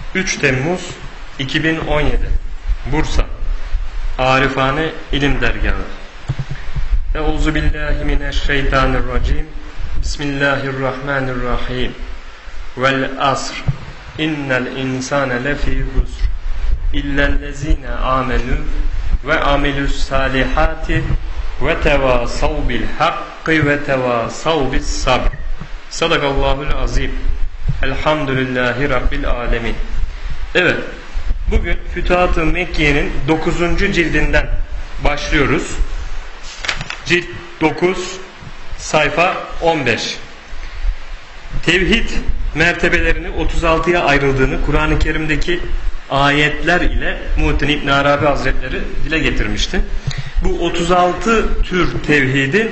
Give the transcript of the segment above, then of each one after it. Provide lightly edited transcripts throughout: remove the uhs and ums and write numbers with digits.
3 Temmuz 2017 Bursa Arifane İlim Dergahı. Euzubillahimineşşeytanirracim. Bismillahirrahmanirrahim. Vel asr. İnnel insane lefî husr. İllellezîne âmenû ve amilus salihati ve tevâsav bil hakkı ve tevâsav bis sabr. Sadakallahul azim. Elhamdülillahi Rabbil alemin. Evet, bugün Fütuhat-ı Mekke'nin 9. cildinden başlıyoruz. Cilt 9, sayfa 15. Tevhid mertebelerini 36'ya ayrıldığını Kur'an-ı Kerim'deki ayetler ile Muhittin İbn Arabi Hazretleri dile getirmişti. Bu 36 tür tevhidin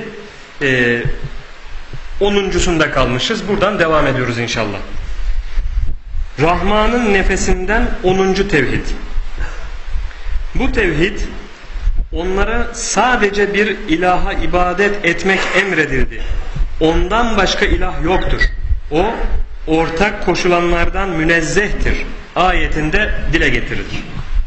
10.sunda kalmışız. Buradan devam ediyoruz inşallah. Rahman'ın nefesinden 10. tevhid. Bu tevhid onlara sadece bir ilaha ibadet etmek emredildi. Ondan başka ilah yoktur. O ortak koşulanlardan münezzehtir ayetinde dile getirilir.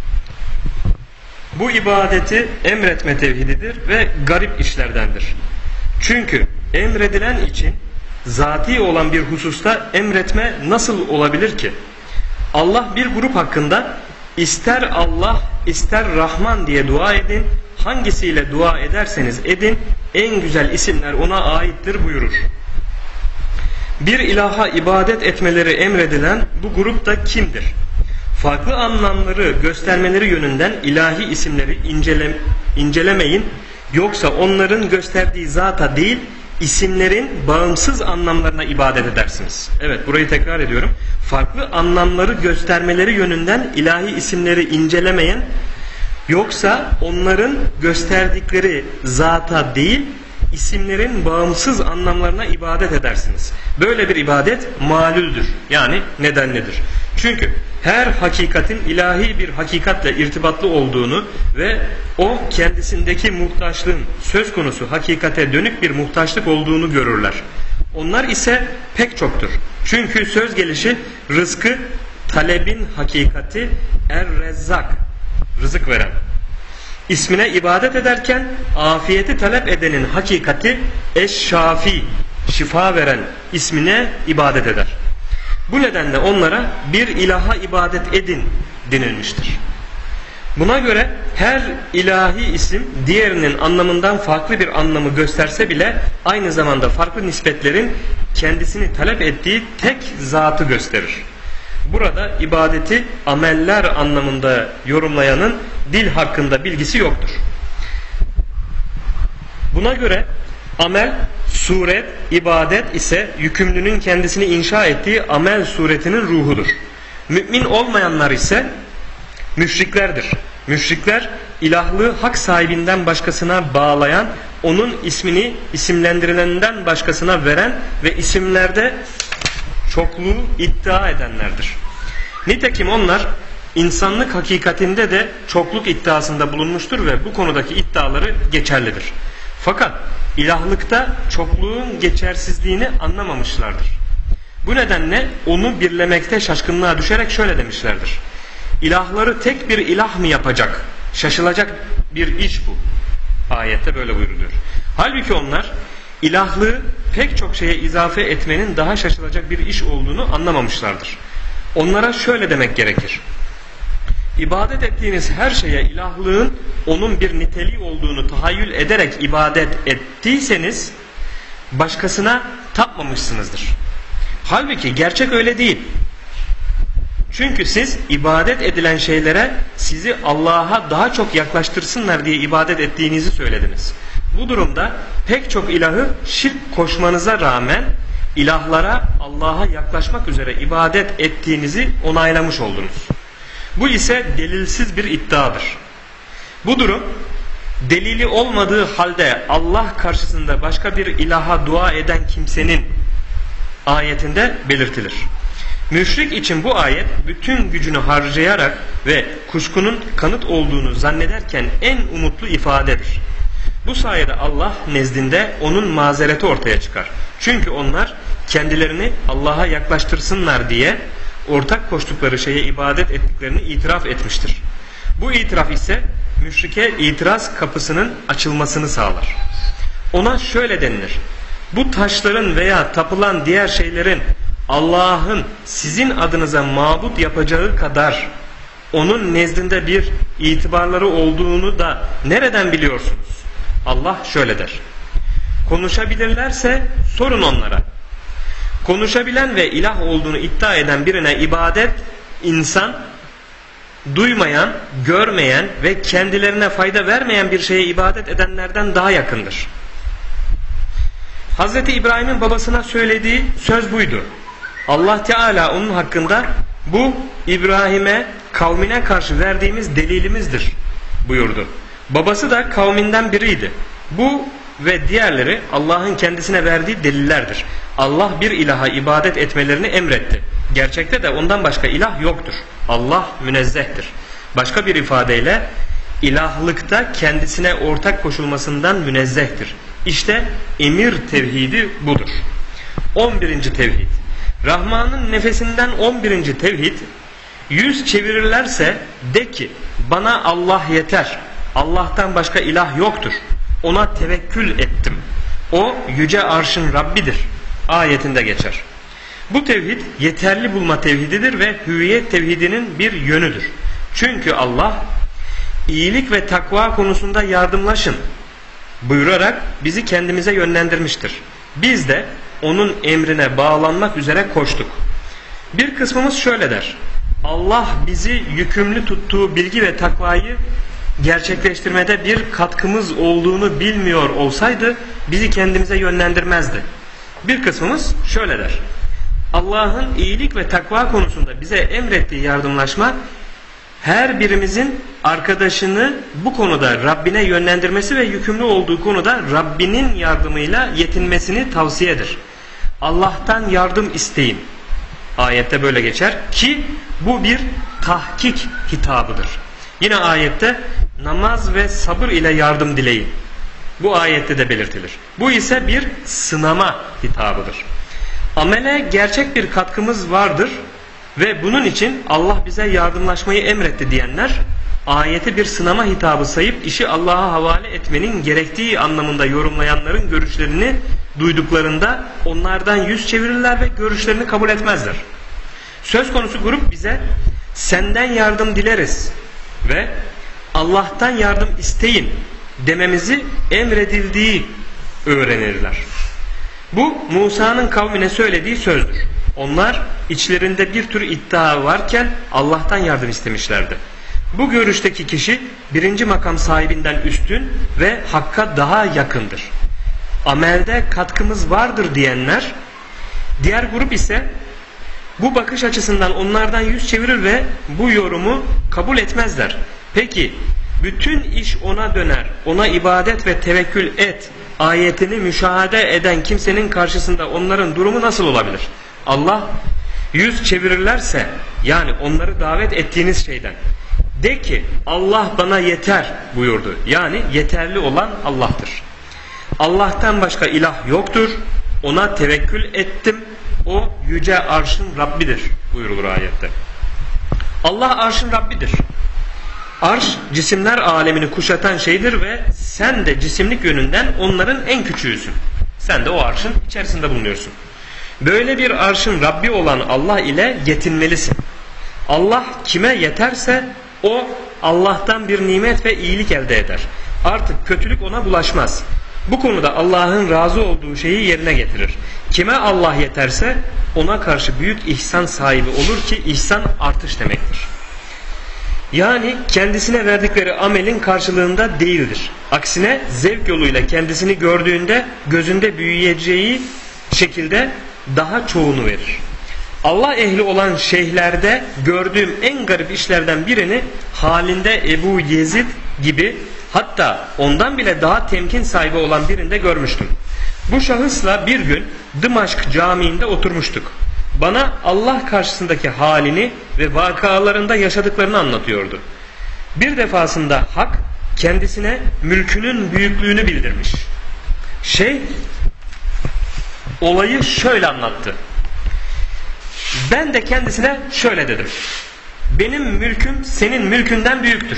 Bu ibadeti emretme tevhididir ve garip işlerdendir. Çünkü emredilen için zati olan bir hususta emretme nasıl olabilir ki? Allah bir grup hakkında ister Allah ister Rahman diye dua edin, hangisiyle dua ederseniz edin, en güzel isimler ona aittir buyurur. Bir ilaha ibadet etmeleri emredilen bu grup da kimdir? Farklı anlamları göstermeleri yönünden ilahi isimleri incelemeyin, yoksa onların gösterdiği zata değil, isimlerin bağımsız anlamlarına ibadet edersiniz. Evet, burayı tekrar ediyorum. Farklı anlamları göstermeleri yönünden ilahi isimleri incelemeyin, yoksa onların gösterdikleri zata değil, isimlerin bağımsız anlamlarına ibadet edersiniz. Böyle bir ibadet malüldür. Yani nedenlidir. Çünkü her hakikatin ilahi bir hakikatle irtibatlı olduğunu ve o kendisindeki muhtaçlığın söz konusu hakikate dönük bir muhtaçlık olduğunu görürler. Onlar ise pek çoktur. Çünkü söz gelişi rızkı talebin hakikati Er-Rezzak, rızık veren. İsmine ibadet ederken afiyeti talep edenin hakikati Eş-Şafi, şifa veren ismine ibadet eder. Bu nedenle onlara bir ilaha ibadet edin denilmiştir. Buna göre her ilahi isim diğerinin anlamından farklı bir anlamı gösterse bile aynı zamanda farklı nispetlerin kendisini talep ettiği tek zatı gösterir. Burada ibadeti ameller anlamında yorumlayanın dil hakkında bilgisi yoktur. Buna göre amel, suret, ibadet ise yükümlünün kendisini inşa ettiği amel suretinin ruhudur. Mümin olmayanlar ise müşriklerdir. Müşrikler ilahlığı hak sahibinden başkasına bağlayan, onun ismini isimlendirilenden başkasına veren ve isimlerde çokluğu iddia edenlerdir. Nitekim onlar insanlık hakikatinde de çokluk iddiasında bulunmuştur ve bu konudaki iddiaları geçerlidir. Fakat ilahlıkta çokluğun geçersizliğini anlamamışlardır. Bu nedenle onu birlemekte şaşkınlığa düşerek şöyle demişlerdir: İlahları tek bir ilah mı yapacak? Şaşılacak bir iş bu. Ayette böyle buyruluyor. Halbuki onlar ilahlığı pek çok şeye izafe etmenin daha şaşılacak bir iş olduğunu anlamamışlardır. Onlara şöyle demek gerekir: İbadet ettiğiniz her şeye ilahlığın onun bir niteliği olduğunu tahayyül ederek ibadet ettiyseniz başkasına tapmamışsınızdır. Halbuki gerçek öyle değil. Çünkü siz ibadet edilen şeylere sizi Allah'a daha çok yaklaştırsınlar diye ibadet ettiğinizi söylediniz. Bu durumda pek çok ilahı şirk koşmanıza rağmen ilahlara Allah'a yaklaşmak üzere ibadet ettiğinizi onaylamış oldunuz. Bu ise delilsiz bir iddiadır. Bu durum delili olmadığı halde Allah karşısında başka bir ilaha dua eden kimsenin ayetinde belirtilir. Müşrik için bu ayet bütün gücünü harcayarak ve kuşkunun kanıt olduğunu zannederken en umutlu ifadedir. Bu sayede Allah nezdinde onun mazereti ortaya çıkar. Çünkü onlar kendilerini Allah'a yaklaştırsınlar diye ortak koştukları şeye ibadet ettiklerini itiraf etmiştir. Bu itiraf ise müşrike itiraz kapısının açılmasını sağlar. Ona şöyle denilir: bu taşların veya tapılan diğer şeylerin Allah'ın sizin adınıza mabut yapacağı kadar onun nezdinde bir itibarları olduğunu da nereden biliyorsunuz? Allah şöyle der: konuşabilirlerse sorun onlara. Konuşabilen ve ilah olduğunu iddia eden birine ibadet, insan duymayan, görmeyen ve kendilerine fayda vermeyen bir şeye ibadet edenlerden daha yakındır. Hazreti İbrahim'in babasına söylediği söz buydu. Allah Teala onun hakkında bu İbrahim'e kavmine karşı verdiğimiz delilimizdir buyurdu. Babası da kavminden biriydi. Bu ve diğerleri Allah'ın kendisine verdiği delillerdir. Allah bir ilaha ibadet etmelerini emretti. Gerçekte de ondan başka ilah yoktur. Allah münezzehtir. Başka bir ifadeyle ilahlıkta kendisine ortak koşulmasından münezzehtir. İşte emir tevhidi budur. 11. tevhid. Rahman'ın nefesinden 11. tevhid: yüz çevirirlerse de ki bana Allah yeter. Allah'tan başka ilah yoktur. Ona tevekkül ettim. O yüce arşın Rabbidir ayetinde geçer. Bu tevhid yeterli bulma tevhididir ve hüviyet tevhidinin bir yönüdür. Çünkü Allah iyilik ve takva konusunda yardımlaşın buyurarak bizi kendimize yönlendirmiştir. Biz de onun emrine bağlanmak üzere koştuk. Bir kısmımız şöyle der: Allah bizi yükümlü tuttuğu bilgi ve takvayı gerçekleştirmede bir katkımız olduğunu bilmiyor olsaydı bizi kendimize yönlendirmezdi. Bir kısmımız şöyle der: Allah'ın iyilik ve takva konusunda bize emrettiği yardımlaşma her birimizin arkadaşını bu konuda Rabbine yönlendirmesi ve yükümlü olduğu konuda Rabbinin yardımıyla yetinmesini tavsiyedir. Allah'tan yardım isteyin. Ayette böyle geçer ki bu bir tahkik hitabıdır. Yine ayette namaz ve sabır ile yardım dileyin. Bu ayette de belirtilir. Bu ise bir sınama hitabıdır. Amele gerçek bir katkımız vardır ve bunun için Allah bize yardımlaşmayı emretti diyenler, ayeti bir sınama hitabı sayıp işi Allah'a havale etmenin gerektiği anlamında yorumlayanların görüşlerini duyduklarında onlardan yüz çevirirler ve görüşlerini kabul etmezler. Söz konusu grup bize senden yardım dileriz ve Allah'tan yardım isteyin dememizi emredildiği öğrenirler. Bu Musa'nın kavmine söylediği sözdür. Onlar içlerinde bir tür iddia varken Allah'tan yardım istemişlerdi. Bu görüşteki kişi birinci makam sahibinden üstün ve Hakk'a daha yakındır. Amelde katkımız vardır diyenler, diğer grup ise bu bakış açısından onlardan yüz çevirir ve bu yorumu kabul etmezler. Peki bütün iş ona döner, ona ibadet ve tevekkül et ayetini müşahede eden kimsenin karşısında onların durumu nasıl olabilir? Allah yüz çevirirlerse, yani onları davet ettiğiniz şeyden, de ki Allah bana yeter buyurdu. Yani yeterli olan Allah'tır. Allah'tan başka ilah yoktur. Ona tevekkül ettim. O yüce arşın Rabbidir buyurulur ayette. Allah arşın Rabbidir. Arş cisimler alemini kuşatan şeydir ve sen de cisimlik yönünden onların en küçüğüsün. Sen de o arşın içerisinde bulunuyorsun. Böyle bir arşın Rabbi olan Allah ile yetinmelisin. Allah kime yeterse o Allah'tan bir nimet ve iyilik elde eder. Artık kötülük ona bulaşmaz. Bu konuda Allah'ın razı olduğu şeyi yerine getirir. Kime Allah yeterse ona karşı büyük ihsan sahibi olur ki ihsan artış demektir. Yani kendisine verdikleri amelin karşılığında değildir. Aksine zevk yoluyla kendisini gördüğünde gözünde büyüyeceği şekilde daha çoğunu verir. Allah ehli olan şeyhlerde gördüğüm en garip işlerden birini halinde Ebu Yezid gibi, hatta ondan bile daha temkin sahibi olan birinde görmüştüm. Bu şahısla bir gün Dımaşk Camii'nde oturmuştuk. Bana Allah karşısındaki halini ve vakalarında yaşadıklarını anlatıyordu. Bir defasında Hak kendisine mülkünün büyüklüğünü bildirmiş. Olayı şöyle anlattı. Ben de kendisine şöyle dedim. Benim mülküm senin mülkünden büyüktür.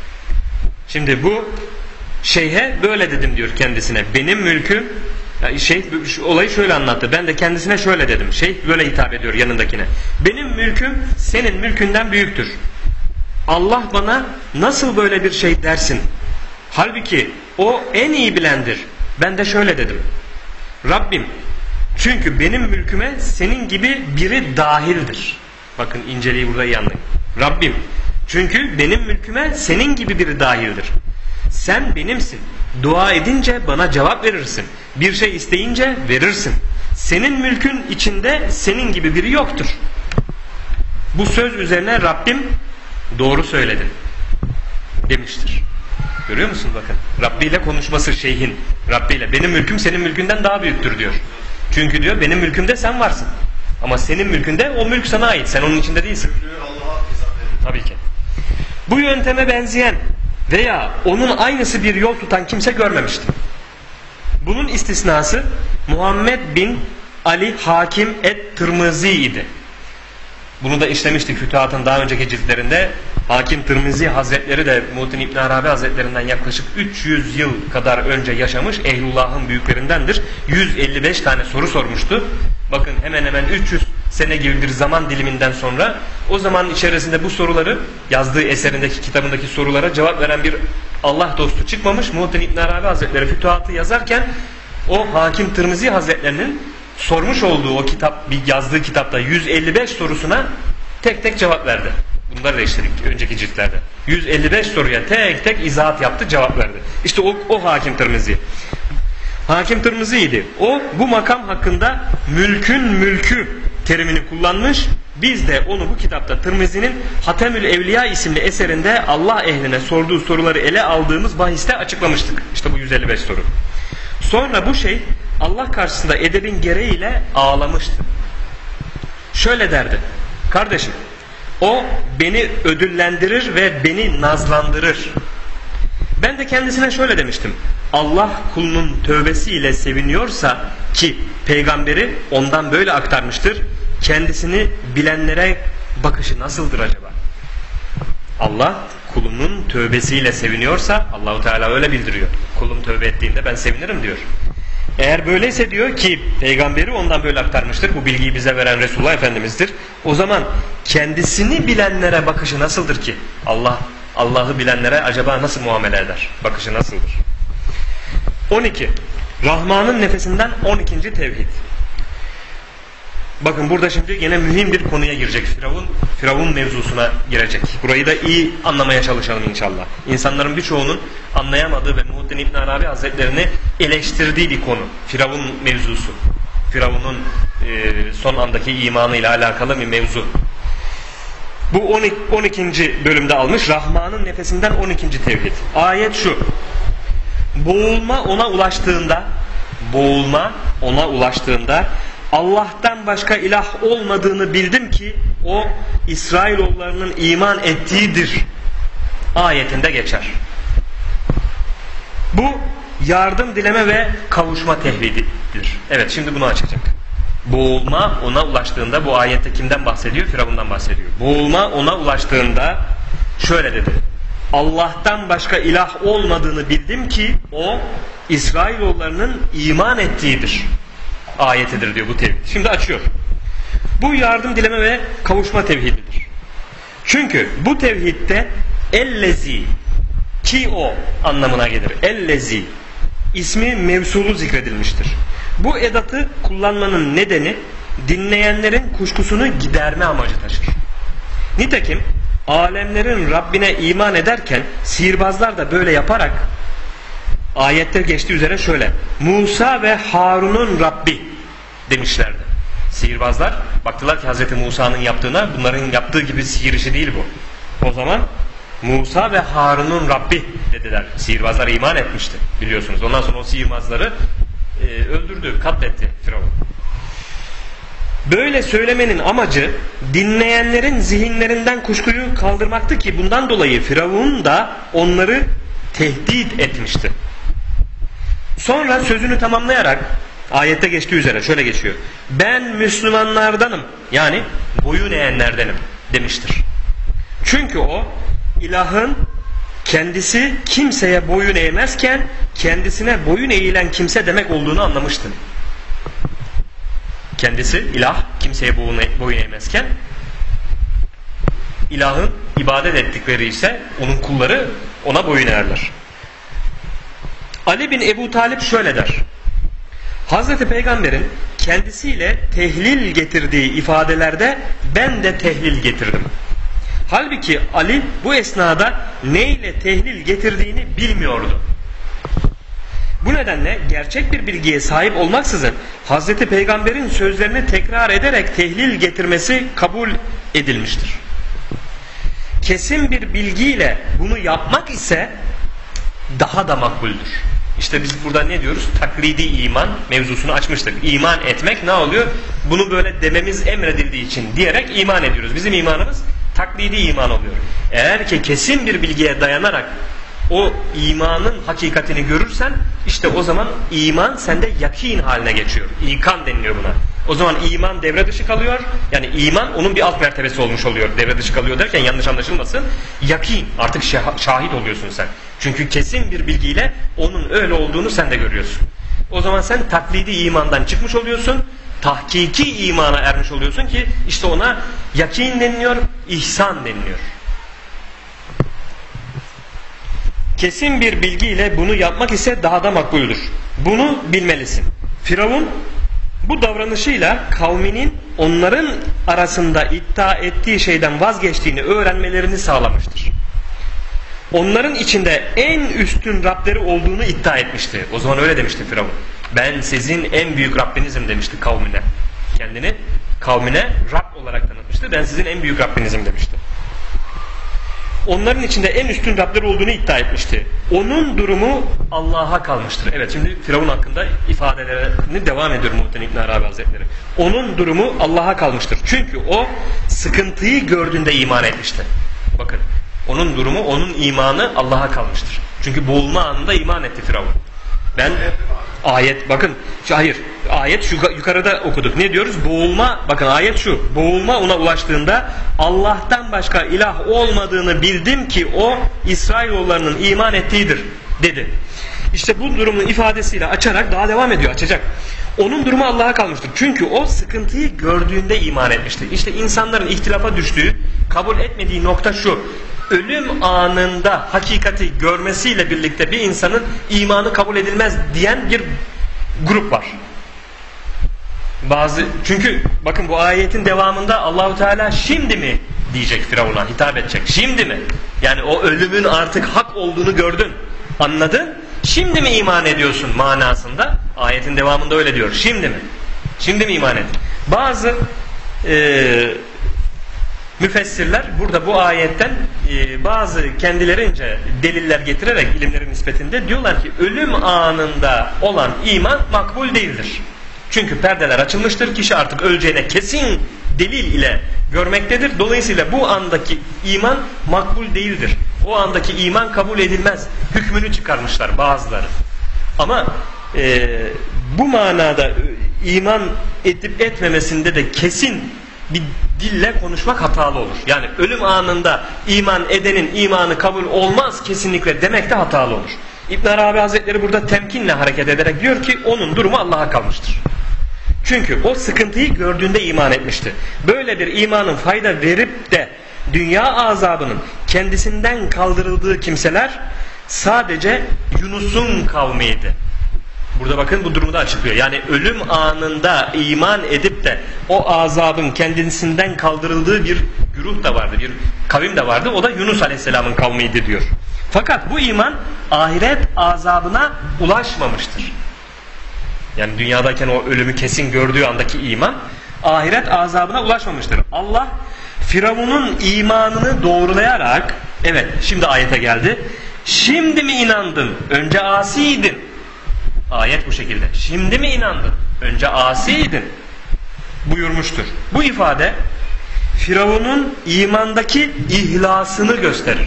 Şimdi bu şeyhe böyle dedim diyor kendisine. Benim mülküm, şeyh olayı şöyle anlattı. Ben de kendisine şöyle dedim. Şeyh böyle hitap ediyor yanındakine. Benim mülküm senin mülkünden büyüktür. Allah bana nasıl böyle bir şey dersin? Halbuki o en iyi bilendir. Ben de şöyle dedim. Rabbim, çünkü benim mülküme senin gibi biri dahildir. Bakın inceliği burada iyi anlayın. Rabbim, çünkü benim mülküme senin gibi biri dahildir. Sen benimsin. Dua edince bana cevap verirsin. Bir şey isteyince verirsin. Senin mülkün içinde senin gibi biri yoktur. Bu söz üzerine Rabbim doğru söyledin demiştir. Görüyor musun bakın? Rabbi ile konuşması şeyhin. Rabbi ile benim mülküm senin mülkünden daha büyüktür diyor. Çünkü diyor benim mülkümde sen varsın. Ama senin mülkünde o mülk sana ait. Sen onun içinde değilsin. Tabii ki. Bu yönteme benzeyen veya onun aynısı bir yol tutan kimse görmemiştim. Bunun istisnası Muhammed bin Ali Hakim et-Tirmizi idi. Bunu da işlemiştik Fütuhat'ın daha önceki ciltlerinde. Hakim Tirmizi Hazretleri de Muhittin İbn Arabi Hazretlerinden yaklaşık 300 yıl kadar önce yaşamış ehlullahın büyüklerindendir. 155 tane soru sormuştu. Bakın hemen hemen 300 sene gibi bir zaman diliminden sonra o zaman içerisinde bu soruları yazdığı eserindeki kitabındaki sorulara cevap veren bir Allah dostu çıkmamış. Muhittin İbn Arabi Hazretleri Fütuhat'ı yazarken o Hakim Tirmizi Hazretlerinin sormuş olduğu o kitap, bir yazdığı kitapta 155 sorusuna tek tek cevap verdi. Bunları da işledik önceki ciltlerde. 155 soruya tek tek izahat yaptı, cevap verdi. İşte o Hakim Tirmizi. Hakim Tirmizi'ydi. O bu makam hakkında mülkün mülkü terimini kullanmış. Biz de onu bu kitapta Tirmizi'nin Hatemül Evliya isimli eserinde Allah ehline sorduğu soruları ele aldığımız bahiste açıklamıştık. İşte bu 155 soru. Sonra bu şey Allah karşısında edebin gereğiyle ağlamıştı. Şöyle derdi. Kardeşim, o beni ödüllendirir ve beni nazlandırır. Ben de kendisine şöyle demiştim. Allah kulunun tövbesiyle seviniyorsa ki peygamberi ondan böyle aktarmıştır. Kendisini bilenlere bakışı nasıldır acaba? Allah kulunun tövbesiyle seviniyorsa Allahu Teala öyle bildiriyor. Kulum tövbe ettiğinde ben sevinirim diyor. Eğer böyleyse diyor ki peygamberi ondan böyle aktarmıştır. Bu bilgiyi bize veren Resulullah Efendimiz'dir. O zaman kendisini bilenlere bakışı nasıldır ki? Allah'ı bilenlere acaba nasıl muamele eder? Bakışı nasıldır? 12. Rahman'ın nefesinden 12. tevhid. Bakın burada şimdi yine mühim bir konuya girecek. Firavun mevzusuna girecek. Burayı da iyi anlamaya çalışalım inşallah. İnsanların birçoğunun anlayamadığı ve Muhittin İbn Arabi Hazretlerini eleştirdiği bir konu. Firavun mevzusu. Firavun'un son andaki imanıyla alakalı bir mevzu. Bu 12. bölümde almış. Rahman'ın nefesinden 12. tevhid. Ayet şu. Boğulma ona ulaştığında Allah'tan başka ilah olmadığını bildim ki o İsrailoğullarının iman ettiğidir ayetinde geçer. Bu yardım dileme ve kavuşma tevhididir. Evet, şimdi bunu açacak. Boğulma ona ulaştığında, bu ayette kimden bahsediyor? Firavundan bahsediyor. Boğulma ona ulaştığında şöyle dedi. Allah'tan başka ilah olmadığını bildim ki o İsrailoğullarının iman ettiğidir ayetidir diyor bu tevhid. Şimdi açıyor. Bu yardım dileme ve kavuşma tevhididir. Çünkü bu tevhidde ellezi ki o anlamına gelir. Ellezi ismi mevsulu zikredilmiştir. Bu edatı kullanmanın nedeni dinleyenlerin kuşkusunu giderme amacı taşır. Nitekim alemlerin Rabbine iman ederken sihirbazlar da böyle yaparak ayette geçtiği üzere şöyle Musa ve Harun'un Rabbi demişlerdi. Sihirbazlar baktılar ki Hz. Musa'nın yaptığına, bunların yaptığı gibi sihir işi değil bu. O zaman Musa ve Harun'un Rabbi dediler. Sihirbazlar iman etmişti biliyorsunuz. Ondan sonra o sihirbazları öldürdü, katletti Firavun. Böyle söylemenin amacı dinleyenlerin zihinlerinden kuşkuyu kaldırmaktı ki bundan dolayı Firavun da onları tehdit etmişti. Sonra sözünü tamamlayarak Ayette geçtiği üzere şöyle geçiyor. Ben Müslümanlardanım, yani boyun eğenlerdenim demiştir. Çünkü o ilahın kendisi kimseye boyun eğmezken kendisine boyun eğilen kimse demek olduğunu anlamıştı. Kendisi ilah kimseye boyun eğmezken ilahın ibadet ettikleri ise onun kulları ona boyun eğerler. Ali bin Ebu Talip şöyle der. Hazreti Peygamber'in kendisiyle tehlil getirdiği ifadelerde ben de tehlil getirdim. Halbuki Ali bu esnada neyle tehlil getirdiğini bilmiyordu. Bu nedenle gerçek bir bilgiye sahip olmaksızın Hazreti Peygamber'in sözlerini tekrar ederek tehlil getirmesi kabul edilmiştir. Kesin bir bilgiyle bunu yapmak ise daha da makbuldür. İşte biz burada ne diyoruz? Taklidi iman mevzusunu açmıştık. İman etmek ne oluyor? Bunu böyle dememiz emredildiği için diyerek iman ediyoruz. Bizim imanımız taklidi iman oluyor. Eğer ki kesin bir bilgiye dayanarak o imanın hakikatini görürsen işte o zaman iman sende yakin haline geçiyor. İkan deniliyor buna. O zaman iman devre dışı kalıyor. Yani iman onun bir alt mertebesi olmuş oluyor. Devre dışı kalıyor derken yanlış anlaşılmasın. Yakin artık şahit oluyorsun sen. Çünkü kesin bir bilgiyle onun öyle olduğunu sen de görüyorsun. O zaman sen taklidi imandan çıkmış oluyorsun. Tahkiki imana ermiş oluyorsun ki işte ona yakin deniliyor, ihsan deniliyor. Kesin bir bilgiyle bunu yapmak ise daha da makbuldür. Bunu bilmelisin. Firavun bu davranışıyla kavminin onların arasında iddia ettiği şeyden vazgeçtiğini öğrenmelerini sağlamıştır. Onların içinde en üstün Rableri olduğunu iddia etmişti. O zaman öyle demişti Firavun. Ben sizin en büyük Rabbinizim demişti kavmine. Kendini kavmine Rab olarak tanıtmıştı. Ben sizin en büyük Rabbinizim demişti. Onların içinde en üstün Rableri olduğunu iddia etmişti. Onun durumu Allah'a kalmıştır. Evet, şimdi Firavun hakkında ifadelerini devam ediyor Muhittin İbn Arabi Hazretleri. Onun durumu Allah'a kalmıştır. Çünkü o sıkıntıyı gördüğünde iman etmişti. Bakın, onun durumu, onun imanı Allah'a kalmıştır. Çünkü boğulma anında iman etti Firavun. Bakın, hayır, ayet şu yukarıda okuduk. Ne diyoruz? Boğulma, bakın ayet şu. Boğulma ona ulaştığında Allah'tan başka ilah olmadığını bildim ki o İsrailoğullarının iman ettiğidir dedi. İşte bu durumun ifadesiyle açarak daha devam ediyor, açacak. Onun durumu Allah'a kalmıştır. Çünkü o sıkıntıyı gördüğünde iman etmişti. İşte insanların ihtilafa düştüğü, kabul etmediği nokta şu. Ölüm anında hakikati görmesiyle birlikte bir insanın imanı kabul edilmez diyen bir grup var. Çünkü bakın bu ayetin devamında Allahu Teala şimdi mi diyecek Firavun'a, hitap edecek. Şimdi mi? Yani o ölümün artık hak olduğunu gördün, anladın. Şimdi mi iman ediyorsun manasında? Ayetin devamında öyle diyor. Şimdi mi? Şimdi mi iman edin? Bazı müfessirler burada bu ayetten bazı kendilerince deliller getirerek ilimlerin nispetinde diyorlar ki ölüm anında olan iman makbul değildir. Çünkü perdeler açılmıştır. Kişi artık öleceğine kesin delil ile görmektedir. Dolayısıyla bu andaki iman makbul değildir. O andaki iman kabul edilmez. Hükmünü çıkarmışlar bazıları. Ama bu manada iman edip etmemesinde de kesin bir dille konuşmak hatalı olur. Yani ölüm anında iman edenin imanı kabul olmaz kesinlikle demek de hatalı olur. İbn Arabi Hazretleri burada temkinle hareket ederek diyor ki onun durumu Allah'a kalmıştır. Çünkü o sıkıntıyı gördüğünde iman etmişti. Böyle bir imanın fayda verip de dünya azabının kendisinden kaldırıldığı kimseler sadece Yunus'un kavmiydi. Burada bakın bu durumu da açıklıyor. Yani ölüm anında iman edip de o azabın kendisinden kaldırıldığı bir güruh da vardı, bir kavim de vardı. O da Yunus Aleyhisselam'ın kavmiydi diyor. Fakat bu iman ahiret azabına ulaşmamıştır. Yani dünyadayken o ölümü kesin gördüğü andaki iman ahiret azabına ulaşmamıştır. Allah Firavun'un imanını doğrulayarak, evet şimdi ayete geldi. Şimdi mi inandın? Önce asiydin. Ayet bu şekilde. Şimdi mi inandın? Önce asiydin buyurmuştur. Bu ifade Firavun'un imandaki ihlasını gösterir.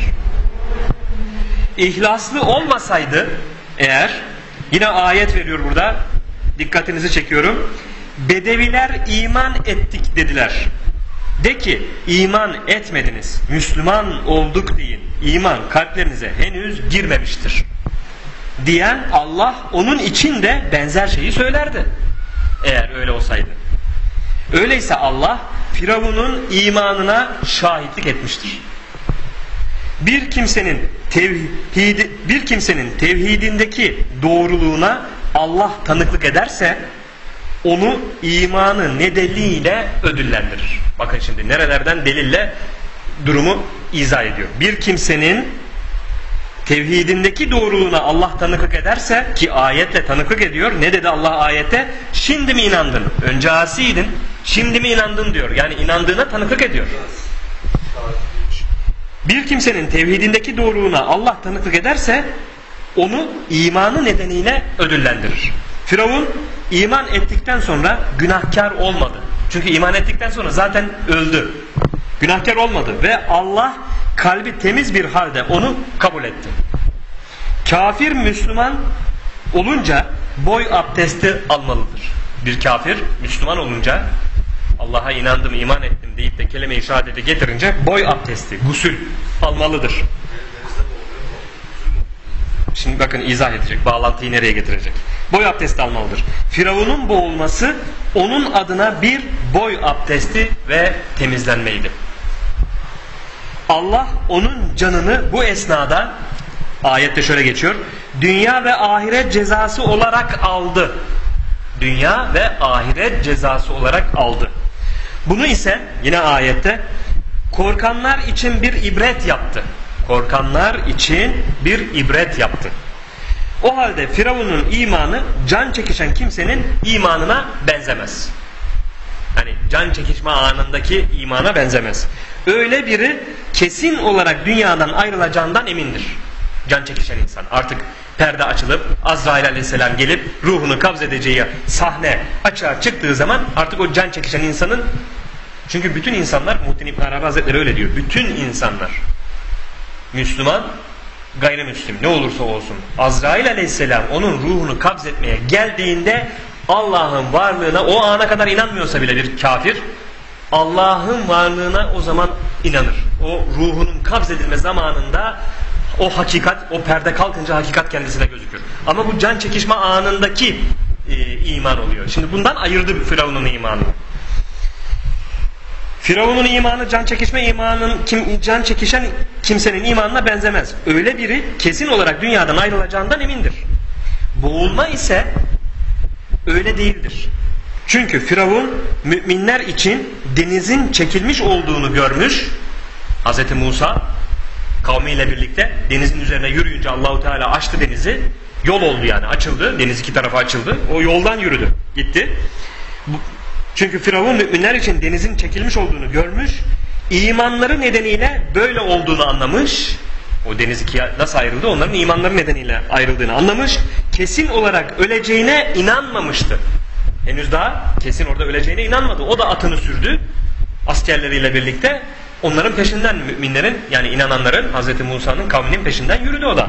İhlaslı olmasaydı eğer, yine ayet veriyor burada, dikkatinizi çekiyorum. Bedeviler iman ettik dediler. De ki iman etmediniz. Müslüman olduk deyin. İman kalplerinize henüz girmemiştir. Diyen Allah onun için de benzer şeyi söylerdi. Eğer öyle olsaydı. Öyleyse Allah Firavun'un imanına şahitlik etmiştir. Bir kimsenin tevhidindeki doğruluğuna Allah tanıklık ederse onu imanı nedeniyle ödüllendirir. Bakın şimdi nerelerden delille durumu izah ediyor. Bir kimsenin tevhidindeki doğruluğuna Allah tanıklık ederse, ki ayetle tanıklık ediyor. Ne dedi Allah ayette? Şimdi mi inandın? Önce asiydin. Şimdi mi inandın diyor. Yani inandığına tanıklık ediyor. Bir kimsenin tevhidindeki doğruluğuna Allah tanıklık ederse onu imanı nedeniyle ödüllendirir. Firavun iman ettikten sonra günahkar olmadı. Çünkü iman ettikten sonra zaten öldü. Günahkar olmadı ve Allah kalbi temiz bir halde onu kabul etti. Kafir Müslüman olunca boy abdesti almalıdır. Bir kafir Müslüman olunca Allah'a inandım, iman ettim deyip de kelime-i şehadeti getirince boy abdesti, gusül almalıdır. Şimdi bakın izah edecek, bağlantıyı nereye getirecek. Boy abdesti almalıdır. Firavun'un boğulması onun adına bir boy abdesti ve temizlenmeydi. Allah onun canını bu esnada, ayette şöyle geçiyor, dünya ve ahiret cezası olarak aldı. Dünya ve ahiret cezası olarak aldı. Bunu ise yine ayette korkanlar için bir ibret yaptı. Korkanlar için bir ibret yaptı. O halde Firavun'un imanı can çekişen kimsenin imanına benzemez. Yani can çekişme anındaki imana benzemez. Öyle biri kesin olarak dünyadan ayrılacağından emindir. Can çekişen insan. Artık perde açılıp Azrail aleyhisselam gelip ruhunu kabz edeceği sahne açığa çıktığı zaman artık o can çekişen insanın, çünkü bütün insanlar, Muhittin İbn Arabi Hazretleri öyle diyor, bütün insanlar, Müslüman, gayrimüslim ne olursa olsun, Azrail aleyhisselam onun ruhunu kabz etmeye geldiğinde Allah'ın varlığına o ana kadar inanmıyorsa bile bir kafir, Allah'ın varlığına o zaman inanır. O ruhunun kabz edilme zamanında o hakikat, o perde kalkınca hakikat kendisine gözükür. Ama bu can çekişme anındaki iman oluyor. Şimdi bundan ayırdı Firavun'un imanını. Firavun'un imanı can çekişen kimsenin imanına benzemez. Öyle biri kesin olarak dünyadan ayrılacağından emindir. Boğulma ise öyle değildir. Çünkü Firavun müminler için denizin çekilmiş olduğunu görmüş. Hz. Musa kavmiyle birlikte denizin üzerine yürüyünce Allahu Teala açtı denizi. Yol oldu yani, açıldı. Deniz iki tarafa açıldı. O yoldan yürüdü. Gitti. Çünkü Firavun müminler için denizin çekilmiş olduğunu görmüş. İmanları nedeniyle böyle olduğunu anlamış. O deniz ikiye nasıl ayrıldı? Onların imanları nedeniyle ayrıldığını anlamış. Kesin olarak öleceğine inanmamıştı. Henüz daha kesin orada öleceğine inanmadı. O da atını sürdü. Askerleriyle birlikte onların peşinden, müminlerin, yani inananların, Hz. Musa'nın kavminin peşinden yürüdü o da.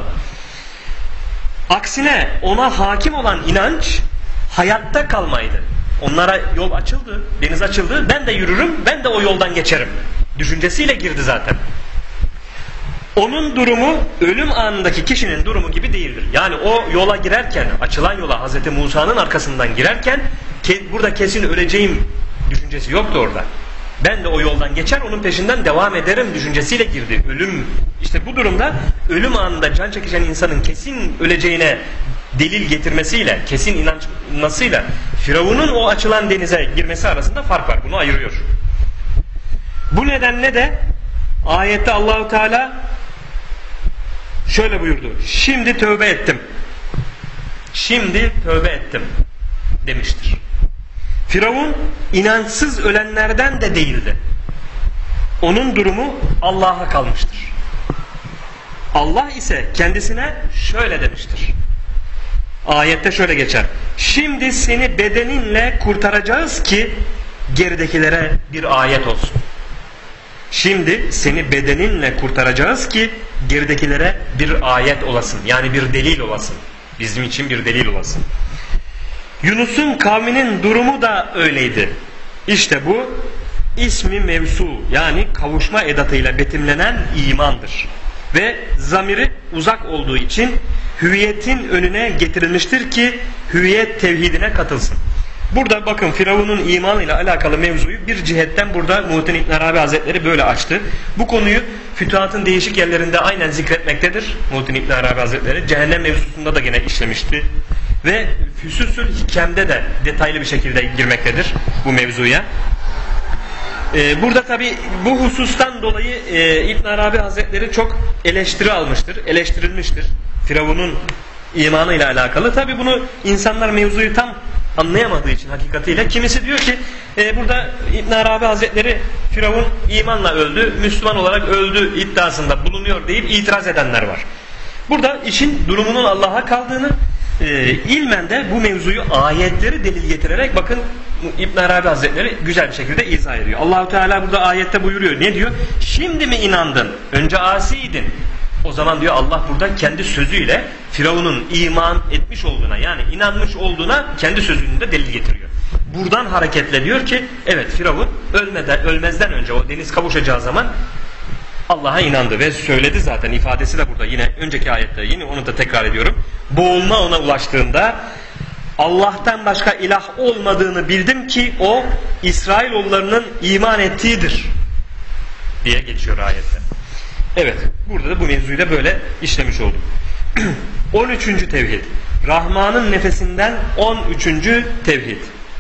Aksine ona hakim olan inanç hayatta kalmaydı. Onlara yol açıldı, deniz açıldı, ben de yürürüm, ben de o yoldan geçerim düşüncesiyle girdi zaten. Onun durumu ölüm anındaki kişinin durumu gibi değildir. Yani o yola girerken, açılan yola Hz. Musa'nın arkasından girerken burada kesin öleceğim düşüncesi yoktu orada. Ben de o yoldan geçer, onun peşinden devam ederim düşüncesiyle girdi. Ölüm, işte bu durumda ölüm anında can çekişen insanın kesin öleceğine delil getirmesiyle, kesin inanmasıyla Firavun'un o açılan denize girmesi arasında fark var. Bunu ayırıyor. Bu nedenle de ayette Allahu Teala şöyle buyurdu. Şimdi tövbe ettim. Şimdi tövbe ettim demiştir. Firavun inançsız ölenlerden de değildi. Onun durumu Allah'a kalmıştır. Allah ise kendisine şöyle demiştir. Ayette şöyle geçer. Şimdi seni bedeninle kurtaracağız ki geridekilere bir ayet olsun. Şimdi seni bedeninle kurtaracağız ki geridekilere bir ayet olasın. Yani bir delil olasın. Bizim için bir delil olasın. Yunus'un kavminin durumu da öyleydi. İşte bu ismi mevsu, yani kavuşma edatıyla betimlenen imandır. Ve zamiri uzak olduğu için hüviyetin önüne getirilmiştir ki hüviyet tevhidine katılsın. Burada bakın Firavun'un imanıyla alakalı mevzuyu bir cihetten burada Muhittin İbn Arabi Hazretleri böyle açtı. Bu konuyu fütuhatın değişik yerlerinde aynen zikretmektedir Muhittin İbn Arabi Hazretleri. Cehennem mevzusunda da gene işlemişti. Ve Füsusül Hikem'de de detaylı bir şekilde girmektedir bu mevzuya. Burada tabi bu husustan dolayı İbn Arabi Hazretleri çok eleştiri almıştır, eleştirilmiştir Firavun'un imanıyla alakalı. Tabi bunu insanlar mevzuyu tam anlayamadığı için hakikatiyle, kimisi diyor ki burada İbn Arabi Hazretleri Firavun imanla öldü, Müslüman olarak öldü iddiasında bulunuyor deyip itiraz edenler var. Burada işin durumunun Allah'a kaldığını, ilmen de bu mevzuyu ayetleri delil getirerek bakın İbn Arabi Hazretleri güzel bir şekilde izah ediyor. Allahu Teala burada ayette buyuruyor. Ne diyor? Şimdi mi inandın? Önce asiydin. O zaman diyor Allah burada kendi sözüyle Firavun'un iman etmiş olduğuna, yani inanmış olduğuna kendi sözünde delil getiriyor. Buradan hareketle diyor ki evet, Firavun ölmezden önce, o deniz kavuşacağı zaman Allah'a inandı ve söyledi, zaten ifadesi de burada yine önceki ayette, yine onu da tekrar ediyorum. Boğulma ona ulaştığında Allah'tan başka ilah olmadığını bildim ki o İsrailoğullarının iman ettiğidir diye geçiyor ayette. Evet, burada da bu mevzuyu da böyle işlemiş olduk. 13. tevhid. Rahman'ın nefesinden 13. tevhid.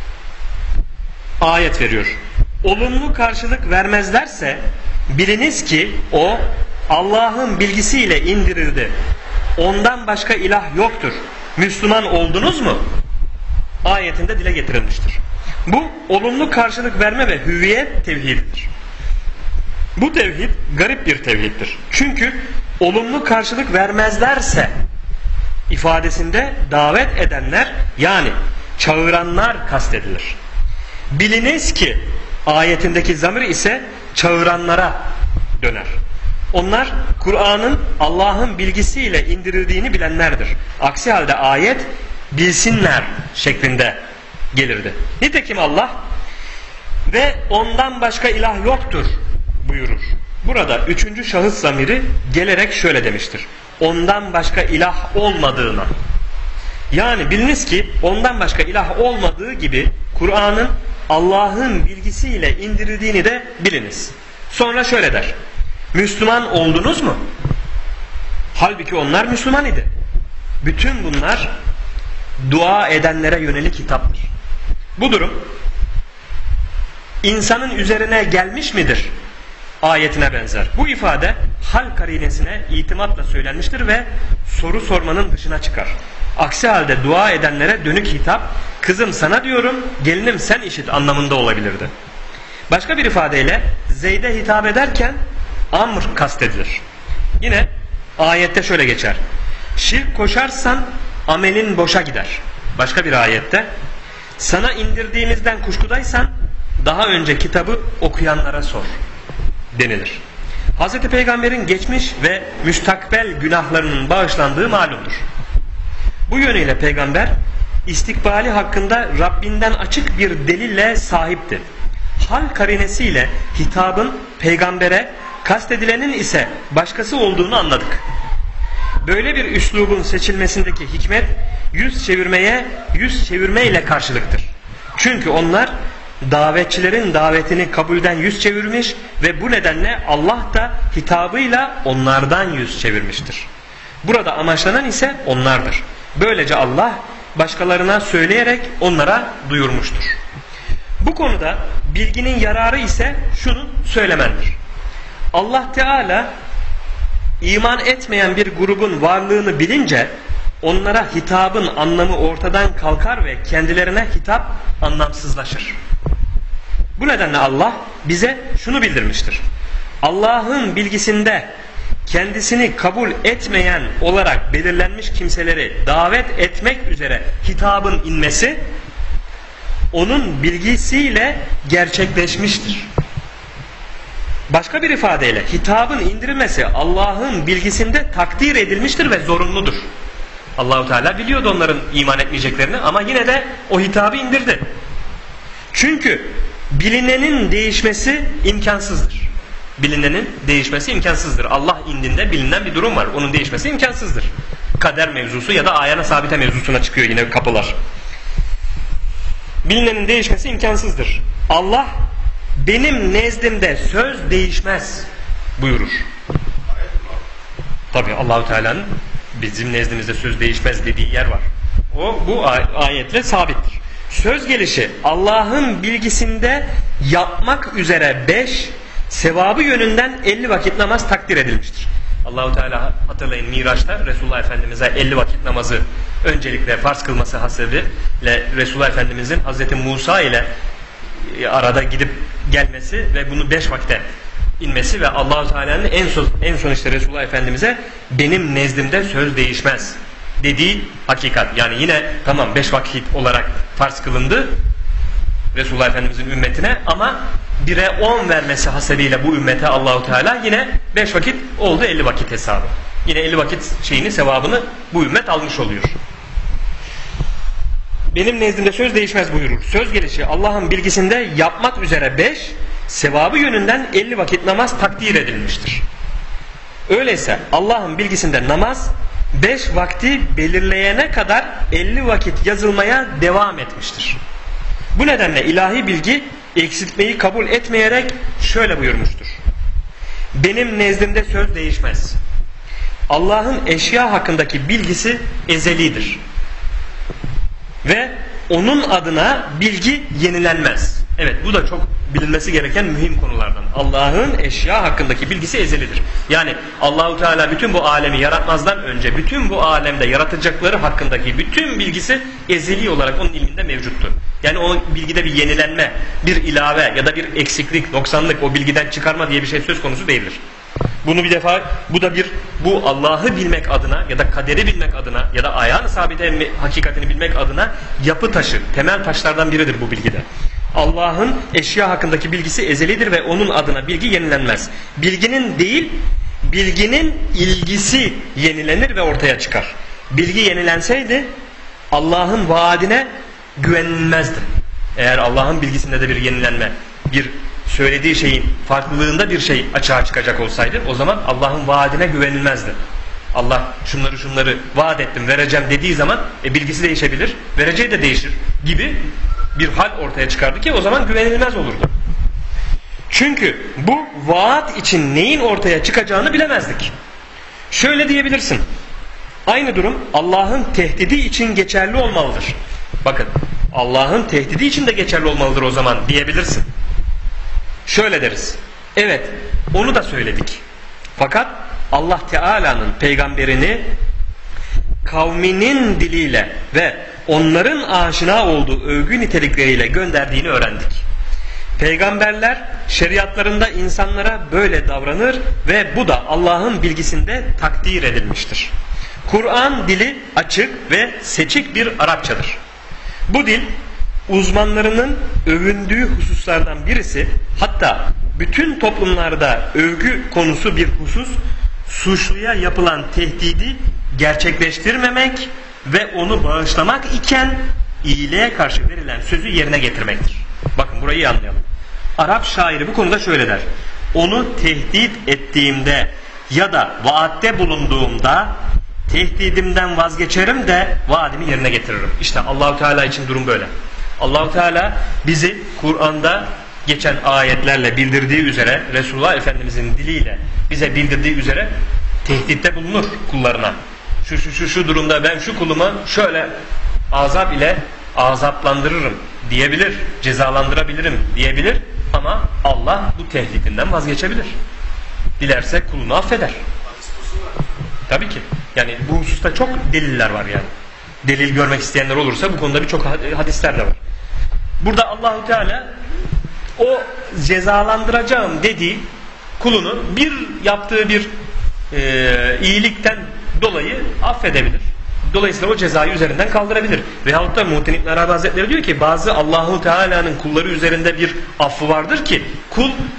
Ayet veriyor. Olumlu karşılık vermezlerse biliniz ki o Allah'ın bilgisiyle indirildi. Ondan başka ilah yoktur. Müslüman oldunuz mu? Ayetinde dile getirilmiştir. Bu olumlu karşılık verme ve hüviyet tevhididir. Bu tevhid garip bir tevhiddir. Çünkü olumlu karşılık vermezlerse ifadesinde davet edenler, yani çağıranlar kastedilir. Biliniz ki ayetindeki zamir ise çağıranlara döner. Onlar Kur'an'ın Allah'ın bilgisiyle indirildiğini bilenlerdir. Aksi halde ayet bilsinler şeklinde gelirdi. Nitekim Allah ve ondan başka ilah yoktur buyurur. Burada 3. şahıs zamiri gelerek şöyle demiştir. Ondan başka ilah olmadığına. Yani biliniz ki ondan başka ilah olmadığı gibi Kur'an'ın Allah'ın bilgisiyle indirildiğini de biliniz. Sonra şöyle der. Müslüman oldunuz mu? Halbuki onlar Müslüman idi. Bütün bunlar dua edenlere yönelik hitaptır. Bu durum insanın üzerine gelmiş midir? Ayetine benzer. Bu ifade hal karinesine itimatla söylenmiştir ve soru sormanın dışına çıkar. Aksi halde dua edenlere dönük hitap, kızım sana diyorum, gelinim sen işit anlamında olabilirdi. Başka bir ifadeyle Zeyd'e hitap ederken amr kastedilir. Yine ayette şöyle geçer. Şirk koşarsan amelin boşa gider. Başka bir ayette sana indirdiğimizden kuşkudaysan daha önce kitabı okuyanlara sor denilir. Hz. Peygamber'in geçmiş ve müstakbel günahlarının bağışlandığı malumdur. Bu yönüyle Peygamber istikbali hakkında Rabbinden açık bir delille sahipti. Hal karinesiyle hitabın Peygamber'e, kastedilenin ise başkası olduğunu anladık. Böyle bir üslubun seçilmesindeki hikmet yüz çevirmeye yüz çevirmeyle karşılıktır. Çünkü onlar davetçilerin davetini kabulden yüz çevirmiş ve bu nedenle Allah da hitabıyla onlardan yüz çevirmiştir. Burada amaçlanan ise onlardır. Böylece Allah başkalarına söyleyerek onlara duyurmuştur. Bu konuda bilginin yararı ise şunu söylemendir. Allah Teala iman etmeyen bir grubun varlığını bilince onlara hitabın anlamı ortadan kalkar ve kendilerine hitap anlamsızlaşır. Bu nedenle Allah bize şunu bildirmiştir. Allah'ın bilgisinde kendisini kabul etmeyen olarak belirlenmiş kimseleri davet etmek üzere hitabın inmesi onun bilgisiyle gerçekleşmiştir. Başka bir ifadeyle hitabın indirilmesi Allah'ın bilgisinde takdir edilmiştir ve zorunludur. Allahu Teala biliyordu onların iman etmeyeceklerini ama yine de o hitabı indirdi. Çünkü bilinenin değişmesi imkansızdır. Bilinenin değişmesi imkansızdır. Allah indinde bilinen bir durum var. Onun değişmesi imkansızdır. Kader mevzusu ya da ayana sabite mevzusuna çıkıyor yine kapılar. Bilinenin değişmesi imkansızdır. Allah benim nezdimde söz değişmez buyurur. Tabi Allahu Teala'nın bizim nezdimizde söz değişmez dediği yer var. O bu ayetle sabittir. Söz gelişi Allah'ın bilgisinde yapmak üzere 5, sevabı yönünden 50 vakit namaz takdir edilmiştir. Allahu Teala hatırlayın Miraç'ta Resulullah Efendimiz'e 50 vakit namazı öncelikle farz kılması hasebiyle Resulullah Efendimiz'in Hazreti Musa ile arada gidip gelmesi ve bunu 5 vakte inmesi ve Allahu Teala'nın en son işte Resulullah Efendimiz'e benim nezdimde söz değişmez dediği hakikat. Yani yine tamam 5 vakit olarak farz kılındı Resulullah Efendimiz'in ümmetine ama 1'e 10 vermesi hasebiyle bu ümmete Allahu Teala yine 5 vakit oldu 50 vakit hesabı. Yine 50 vakit sevabını bu ümmet almış oluyor. Benim nezdimde söz değişmez buyurur. Söz gelişi Allah'ın bilgisinde yapmak üzere 5, sevabı yönünden 50 vakit namaz takdir edilmiştir. Öyleyse Allah'ın bilgisinde namaz 5 vakti belirleyene kadar 50 vakit yazılmaya devam etmiştir. Bu nedenle ilahi bilgi eksiltmeyi kabul etmeyerek şöyle buyurmuştur. Benim nezdimde söz değişmez. Allah'ın eşya hakkındaki bilgisi ezelidir. Ve onun adına bilgi yenilenmez. Evet bu da çok bilinmesi gereken mühim konulardan. Allah'ın eşya hakkındaki bilgisi ezelidir. Yani Allahu Teala bütün bu alemi yaratmazdan önce bütün bu alemde yaratacakları hakkındaki bütün bilgisi ezeli olarak onun ilminde mevcuttur. Yani o bilgide bir yenilenme, bir ilave ya da bir eksiklik, noksanlık o bilgiden çıkarma diye bir şey söz konusu değildir. Bunu bir defa bu Allah'ı bilmek adına ya da kaderi bilmek adına ya da ayağın sabite hakikatini bilmek adına yapı taşı, temel taşlardan biridir bu bilgide. Allah'ın eşya hakkındaki bilgisi ezelidir ve onun adına bilgi yenilenmez. Bilginin değil, bilginin ilgisi yenilenir ve ortaya çıkar. Bilgi yenilenseydi Allah'ın vaadine güvenilmezdi. Eğer Allah'ın bilgisinde de bir yenilenme, bir söylediği şeyin farklılığında bir şey açığa çıkacak olsaydı o zaman Allah'ın vaadine güvenilmezdi. Allah şunları vaat ettim vereceğim dediği zaman bilgisi değişebilir, vereceği de değişir gibi bir hal ortaya çıkardı ki o zaman güvenilmez olurdu. Çünkü bu vaat için neyin ortaya çıkacağını bilemezdik. Şöyle diyebilirsin. Aynı durum Allah'ın tehdidi için geçerli olmalıdır. Bakın Allah'ın tehdidi için de geçerli olmalıdır o zaman diyebilirsin. Şöyle deriz. Evet onu da söyledik. Fakat Allah Teala'nın peygamberini kavminin diliyle ve onların aşina olduğu övgü nitelikleriyle gönderdiğini öğrendik. Peygamberler şeriatlarında insanlara böyle davranır ve bu da Allah'ın bilgisinde takdir edilmiştir. Kur'an dili açık ve seçik bir Arapçadır. Bu dil uzmanlarının övündüğü hususlardan birisi, hatta bütün toplumlarda övgü konusu bir husus, suçluya yapılan tehdidi gerçekleştirmemek ve onu bağışlamak iken iyiliğe karşı verilen sözü yerine getirmektir. Bakın burayı iyi anlayalım. Arap şairi bu konuda şöyle der. Onu tehdit ettiğimde ya da vaatte bulunduğumda tehdidimden vazgeçerim de vaadimi yerine getiririm. İşte Allahu Teala için durum böyle. Allahu Teala bizi Kur'an'da geçen ayetlerle bildirdiği üzere, Resulullah Efendimizin diliyle bize bildirdiği üzere tehditte bulunur kullarına. Şu durumda ben şu kuluma şöyle azap ile azaplandırırım diyebilir, cezalandırabilirim diyebilir ama Allah bu tehdidinden vazgeçebilir. Dilerse kulunu affeder. Tabii ki. Yani bu hususta çok deliller var yani. Delil görmek isteyenler olursa bu konuda birçok hadisler de var. Burada Allahu Teala o cezalandıracağım dediği kulunu bir yaptığı bir iyilikten dolayı affedebilir. Dolayısıyla o cezayı üzerinden kaldırabilir. Veyahut da Muhittin İbn Arabi Hazretleri diyor ki bazı Allahu Teala'nın kulları üzerinde bir affı vardır ki kul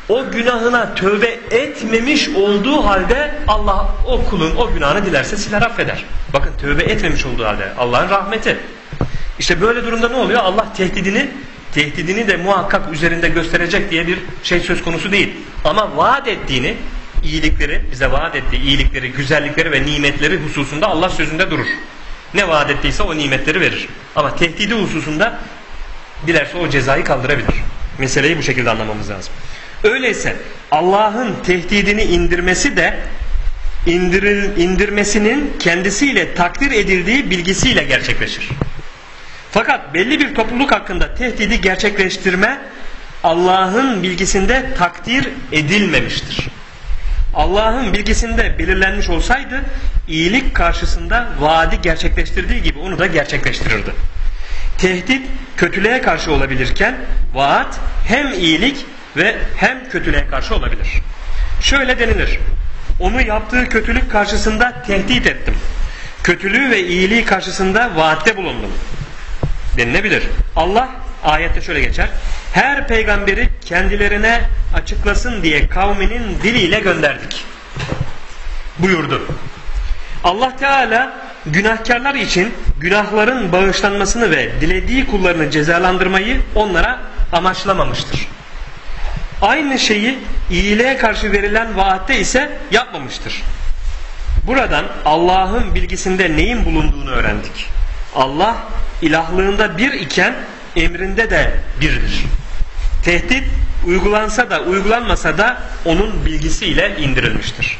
o günahına tövbe etmemiş olduğu halde Allah o kulun o günahını dilerse siler, affeder. Bakın, tövbe etmemiş olduğu halde Allah'ın rahmeti. İşte böyle durumda ne oluyor? Allah tehdidini de muhakkak üzerinde gösterecek diye bir şey söz konusu değil. Ama vaat ettiğini, iyilikleri, bize vaat ettiği iyilikleri, güzellikleri ve nimetleri hususunda Allah sözünde durur. Ne vaat ettiyse o nimetleri verir. Ama tehdidi hususunda dilerse o cezayı kaldırabilir. Meseleyi bu şekilde anlamamız lazım. Öyleyse Allah'ın tehdidini indirmesi de indirmesinin kendisiyle takdir edildiği bilgisiyle gerçekleşir. Fakat belli bir topluluk hakkında tehdidi gerçekleştirme Allah'ın bilgisinde takdir edilmemiştir. Allah'ın bilgisinde belirlenmiş olsaydı iyilik karşısında vaadi gerçekleştirdiği gibi onu da gerçekleştirirdi. Tehdit kötülüğe karşı olabilirken vaat hem iyilik ve hem kötülüğe karşı olabilir. Şöyle denilir: onu yaptığı kötülük karşısında tehdit ettim. Kötülüğü ve iyiliği karşısında vaatte bulundum denilebilir. Allah ayette şöyle geçer: her peygamberi kendilerine açıklasın diye kavminin diliyle gönderdik buyurdu. Allah Teala günahkarlar için günahların bağışlanmasını ve dilediği kullarını cezalandırmayı onlara amaçlamamıştır. Aynı şeyi iyiliğe karşı verilen vaatte ise yapmamıştır. Buradan Allah'ın bilgisinde neyin bulunduğunu öğrendik. Allah ilahlığında bir iken emrinde de birdir. Tehdit uygulansa da uygulanmasa da onun bilgisiyle indirilmiştir.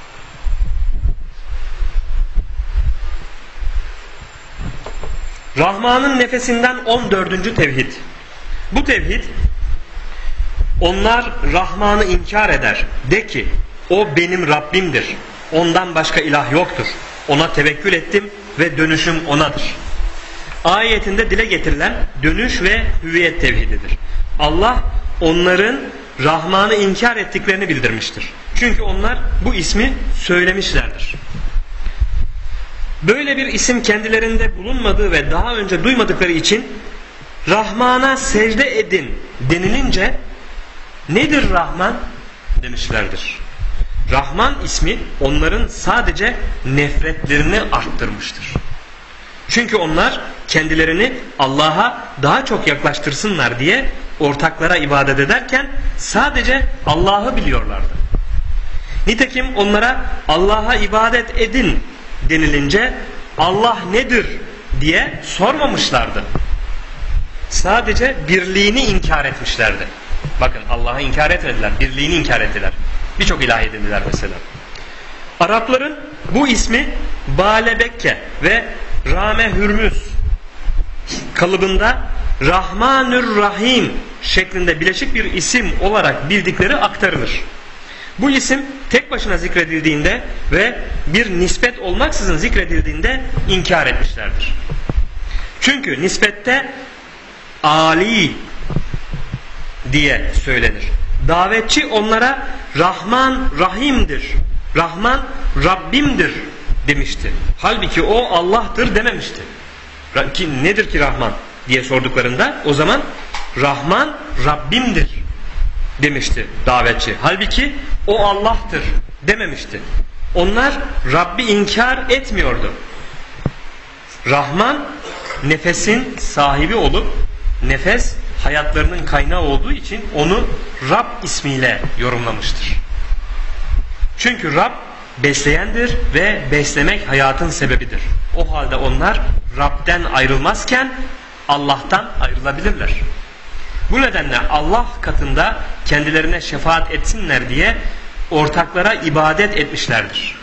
Rahman'ın nefesinden 14. tevhid. Bu tevhid: onlar Rahman'ı inkar eder. De ki, o benim Rabbimdir. Ondan başka ilah yoktur. Ona tevekkül ettim ve dönüşüm onadır. Ayetinde dile getirilen dönüş ve hüviyet tevhididir. Allah onların Rahman'ı inkar ettiklerini bildirmiştir. Çünkü onlar bu ismi söylemişlerdir. Böyle bir isim kendilerinde bulunmadığı ve daha önce duymadıkları için Rahman'a secde edin denilince nedir Rahman demişlerdir. Rahman ismi onların sadece nefretlerini arttırmıştır. Çünkü onlar kendilerini Allah'a daha çok yaklaştırsınlar diye ortaklara ibadet ederken sadece Allah'ı biliyorlardı. Nitekim onlara Allah'a ibadet edin denilince Allah nedir diye sormamışlardı. Sadece birliğini inkar etmişlerdi. Bakın, Allah'ı inkar etmediler, birliğini inkar ettiler. Birçok ilah edindiler mesela. Arapların bu ismi Bale-Bekke ve Rame-Hürmüz kalıbında Rahmanür-Rahim şeklinde bileşik bir isim olarak bildikleri aktarılır. Bu isim tek başına zikredildiğinde ve bir nispet olmaksızın zikredildiğinde inkar etmişlerdir. Çünkü nispette Ali diye söylenir. Davetçi onlara Rahman Rahim'dir, Rahman Rabbimdir demişti. Halbuki o Allah'tır dememişti. Nedir ki Rahman diye sorduklarında o zaman Rahman Rabbimdir demişti davetçi. Halbuki o Allah'tır dememişti. Onlar Rabbi inkar etmiyordu. Rahman nefesin sahibi olup nefes hayatlarının kaynağı olduğu için onu Rab ismiyle yorumlamıştır. Çünkü Rab besleyendir ve beslemek hayatın sebebidir. O halde onlar Rab'den ayrılmazken Allah'tan ayrılabilirler. Bu nedenle Allah katında kendilerine şefaat etsinler diye ortaklara ibadet etmişlerdir.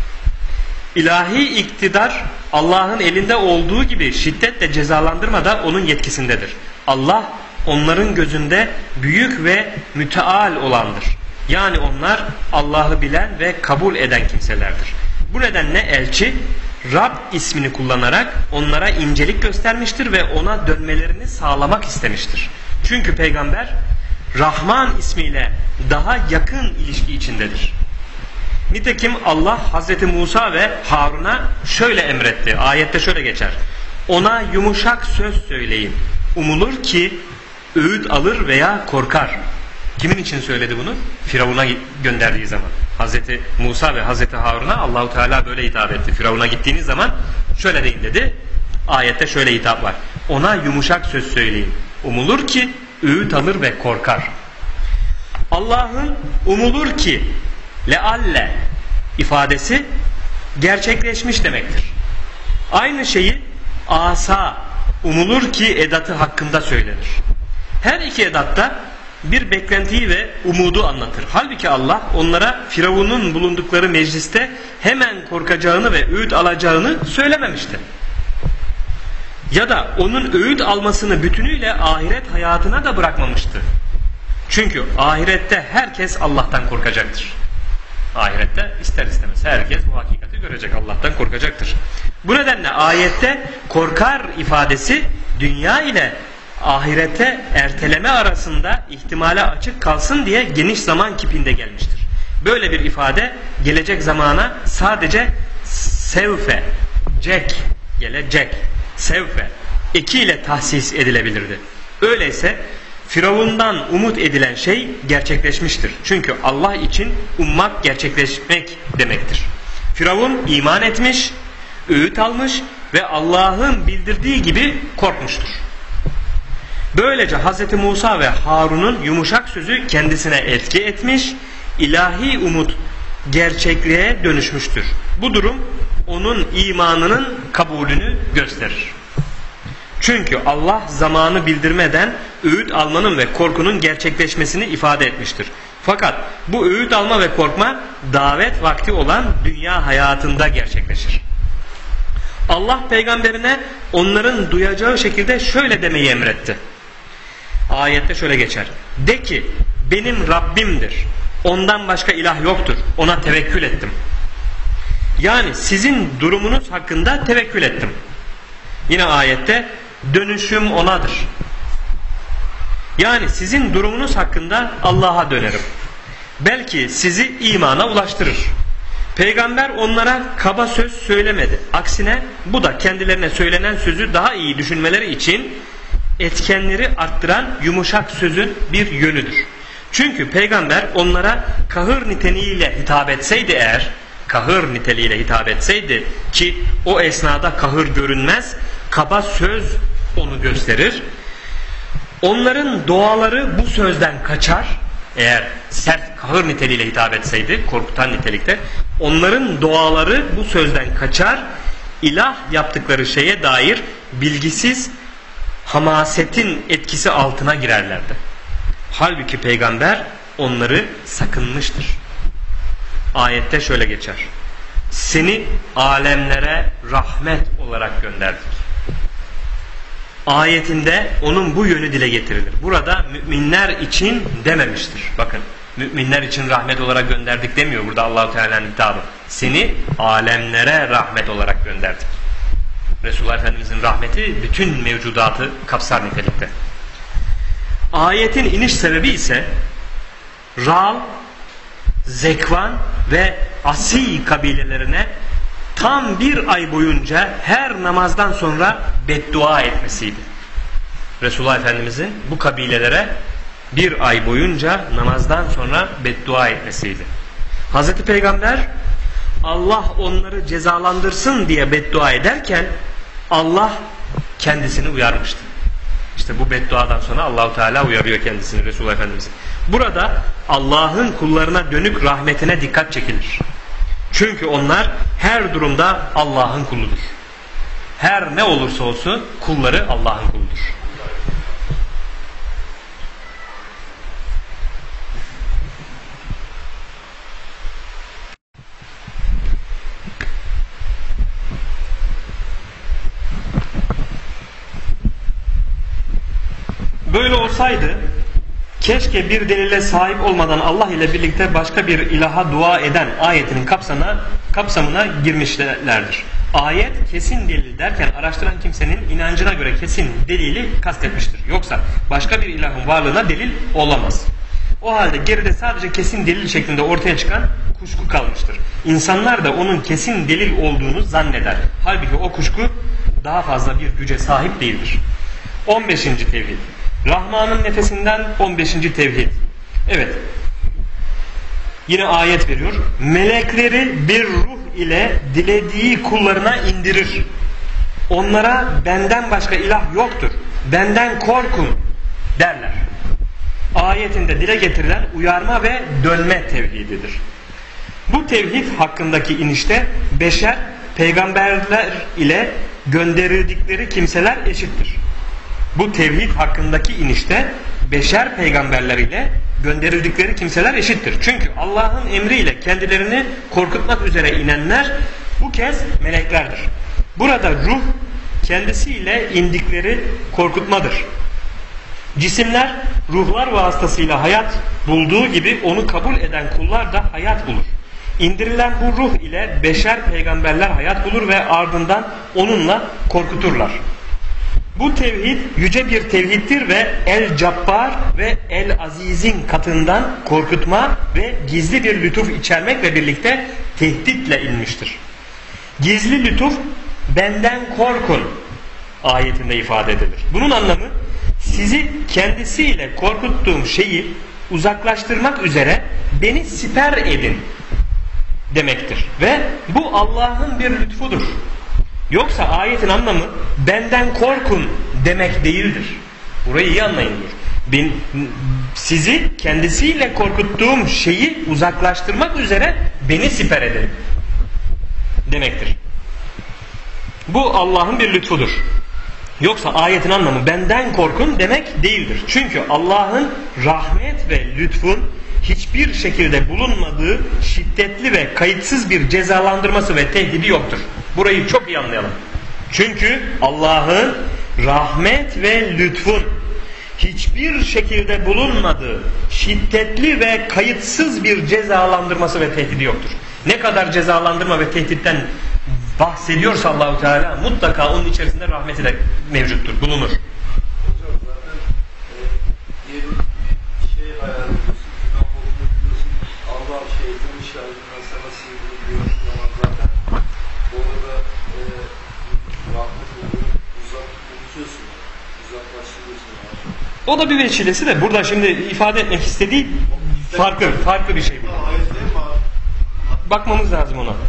İlahi iktidar Allah'ın elinde olduğu gibi şiddetle cezalandırma da onun yetkisindedir. Allah onların gözünde büyük ve müteal olandır. Yani onlar Allah'ı bilen ve kabul eden kimselerdir. Bu nedenle elçi Rab ismini kullanarak onlara incelik göstermiştir ve ona dönmelerini sağlamak istemiştir. Çünkü peygamber Rahman ismiyle daha yakın ilişki içindedir. Nitekim Allah Hazreti Musa ve Harun'a şöyle emretti. Ayette şöyle geçer: ona yumuşak söz söyleyin. Umulur ki öğüt alır veya korkar. Kimin için söyledi bunu? Firavun'a gönderdiği zaman. Hazreti Musa ve Hazreti Harun'a Allahu Teala böyle hitap etti. Firavun'a gittiğiniz zaman şöyle deyin dedi. Ayette şöyle hitap var. Ona yumuşak söz söyleyin. Umulur ki öğüt alır ve korkar. Allah'ın umulur ki lealle ifadesi gerçekleşmiş demektir. Aynı şeyi asa umulur ki edatı hakkında söylenir. Her iki edatta bir beklentiyi ve umudu anlatır. Halbuki Allah onlara Firavun'un bulundukları mecliste hemen korkacağını ve öğüt alacağını söylememişti. Ya da onun öğüt almasını bütünüyle ahiret hayatına da bırakmamıştı. Çünkü ahirette herkes Allah'tan korkacaktır. Ahirette ister istemez herkes bu hakikati görecek, Allah'tan korkacaktır. Bu nedenle ayette korkar ifadesi dünya ile ahirete erteleme arasında ihtimale açık kalsın diye geniş zaman kipinde gelmiştir. Böyle bir ifade gelecek zamana sadece sevfe, gelecek, sevfe eki ile tahsis edilebilirdi. Öyleyse Firavundan umut edilen şey gerçekleşmiştir. Çünkü Allah için ummak gerçekleşmek demektir. Firavun iman etmiş, öğüt almış ve Allah'ın bildirdiği gibi korkmuştur. Böylece Hz. Musa ve Harun'un yumuşak sözü kendisine etki etmiş, ilahi umut gerçekliğe dönüşmüştür. Bu durum onun imanının kabulünü gösterir. Çünkü Allah zamanı bildirmeden öğüt almanın ve korkunun gerçekleşmesini ifade etmiştir. Fakat bu öğüt alma ve korkma davet vakti olan dünya hayatında gerçekleşir. Allah peygamberine onların duyacağı şekilde şöyle demeyi emretti. Ayette şöyle geçer. De ki benim Rabbimdir. Ondan başka ilah yoktur. Ona tevekkül ettim. Yani sizin durumunuz hakkında tevekkül ettim. Yine ayette dönüşüm onadır. Yani sizin durumunuz hakkında Allah'a dönerim. Belki sizi imana ulaştırır. Peygamber onlara kaba söz söylemedi. Aksine bu da kendilerine söylenen sözü daha iyi düşünmeleri için etkenleri arttıran yumuşak sözün bir yönüdür. Çünkü peygamber onlara kahır niteliğiyle hitap etseydi eğer, kahır niteliğiyle hitap etseydi ki o esnada kahır görünmez, kaba söz onu gösterir. Onların doğaları bu sözden kaçar. Eğer sert kahır niteliğiyle hitap etseydi, korkutan nitelikte, onların doğaları bu sözden kaçar. İlah yaptıkları şeye dair bilgisiz hamasetin etkisi altına girerlerdi. Halbuki peygamber onları sakınmıştır. Ayette şöyle geçer. Seni alemlere rahmet olarak gönderdik. Ayetinde onun bu yönü dile getirilir. Burada müminler için dememiştir. Bakın, müminler için rahmet olarak gönderdik demiyor burada Allah-u Teala'nın hitabı. Seni alemlere rahmet olarak gönderdik. Resulullah Efendimizin rahmeti bütün mevcudatı kapsar nitelikte. Ayetin iniş sebebi ise Ral, Zekvan ve Asi kabilelerine tam bir ay boyunca her namazdan sonra beddua etmesiydi. Resulullah Efendimizin bu kabilelere bir ay boyunca namazdan sonra beddua etmesiydi. Hazreti Peygamber Allah onları cezalandırsın diye beddua ederken Allah kendisini uyarmıştı. İşte bu bedduadan sonra Allah-u Teala uyarıyor kendisini, Resulullah Efendimiz'i. Burada Allah'ın kullarına dönük rahmetine dikkat çekilir. Çünkü onlar her durumda Allah'ın kuludur. Her ne olursa olsun kulları Allah'ın kuludur. Böyle olsaydı keşke bir delile sahip olmadan Allah ile birlikte başka bir ilaha dua eden ayetinin kapsamına girmişlerdir. Ayet kesin delil derken araştıran kimsenin inancına göre kesin delili kastetmiştir. Yoksa başka bir ilahın varlığına delil olamaz. O halde geride sadece kesin delil şeklinde ortaya çıkan kuşku kalmıştır. İnsanlar da onun kesin delil olduğunu zanneder. Halbuki o kuşku daha fazla bir güce sahip değildir. 15. tevhid. Rahman'ın nefesinden 15. tevhid. Evet. Yine ayet veriyor. Melekleri bir ruh ile dilediği kullarına indirir. Onlara benden başka ilah yoktur, benden korkun derler. Ayetinde dile getirilen uyarma ve dönme tevhididir. Bu tevhid hakkındaki inişte beşer, peygamberler ile gönderildikleri kimseler eşittir. Bu tevhid hakkındaki inişte beşer peygamberler ile gönderildikleri kimseler eşittir. Çünkü Allah'ın emriyle kendilerini korkutmak üzere inenler bu kez meleklerdir. Burada ruh kendisiyle indikleri korkutmadır. Cisimler ruhlar vasıtasıyla hayat bulduğu gibi onu kabul eden kullar da hayat bulur. İndirilen bu ruh ile beşer peygamberler hayat bulur ve ardından onunla korkuturlar. Bu tevhid yüce bir tevhiddir ve El-Cabbar ve El-Aziz'in katından korkutma ve gizli bir lütuf içermekle birlikte tehditle inmiştir. Gizli lütuf benden korkun ayetinde ifade edilir. Bunun anlamı sizi kendisiyle korkuttuğum şeyi uzaklaştırmak üzere beni siper edin demektir. Ve bu Allah'ın bir lütfudur. Yoksa ayetin anlamı benden korkun demek değildir. Burayı iyi anlayın diyor. Sizi kendisiyle korkuttuğum şeyi uzaklaştırmak üzere beni siper edin demektir. Bu Allah'ın bir lütfudur. Yoksa ayetin anlamı benden korkun demek değildir. Çünkü Allah'ın rahmet ve lütfun hiçbir şekilde bulunmadığı şiddetli ve kayıtsız bir cezalandırması ve tehdidi yoktur. Burayı çok iyi anlayalım. Çünkü Allah'ın rahmet ve lütfun hiçbir şekilde bulunmadığı şiddetli ve kayıtsız bir cezalandırması ve tehdidi yoktur. Ne kadar cezalandırma ve tehditten bahsediyorsa Allahu Teala mutlaka onun içerisinde rahmeti de mevcuttur, bulunur. Hocam zaten diyelim şey hayal ediyorsun, günah olduğunu biliyorsun, Allah şeytanın şerrinden sana sığınır diyor zaman zaten orada rahmet oluyor, unutuyorsun, uzaklaştırıyorsun. O da bir vesilesi de burada şimdi ifade etmek istediği farklı bir şey bu. Bakmamız lazım ona.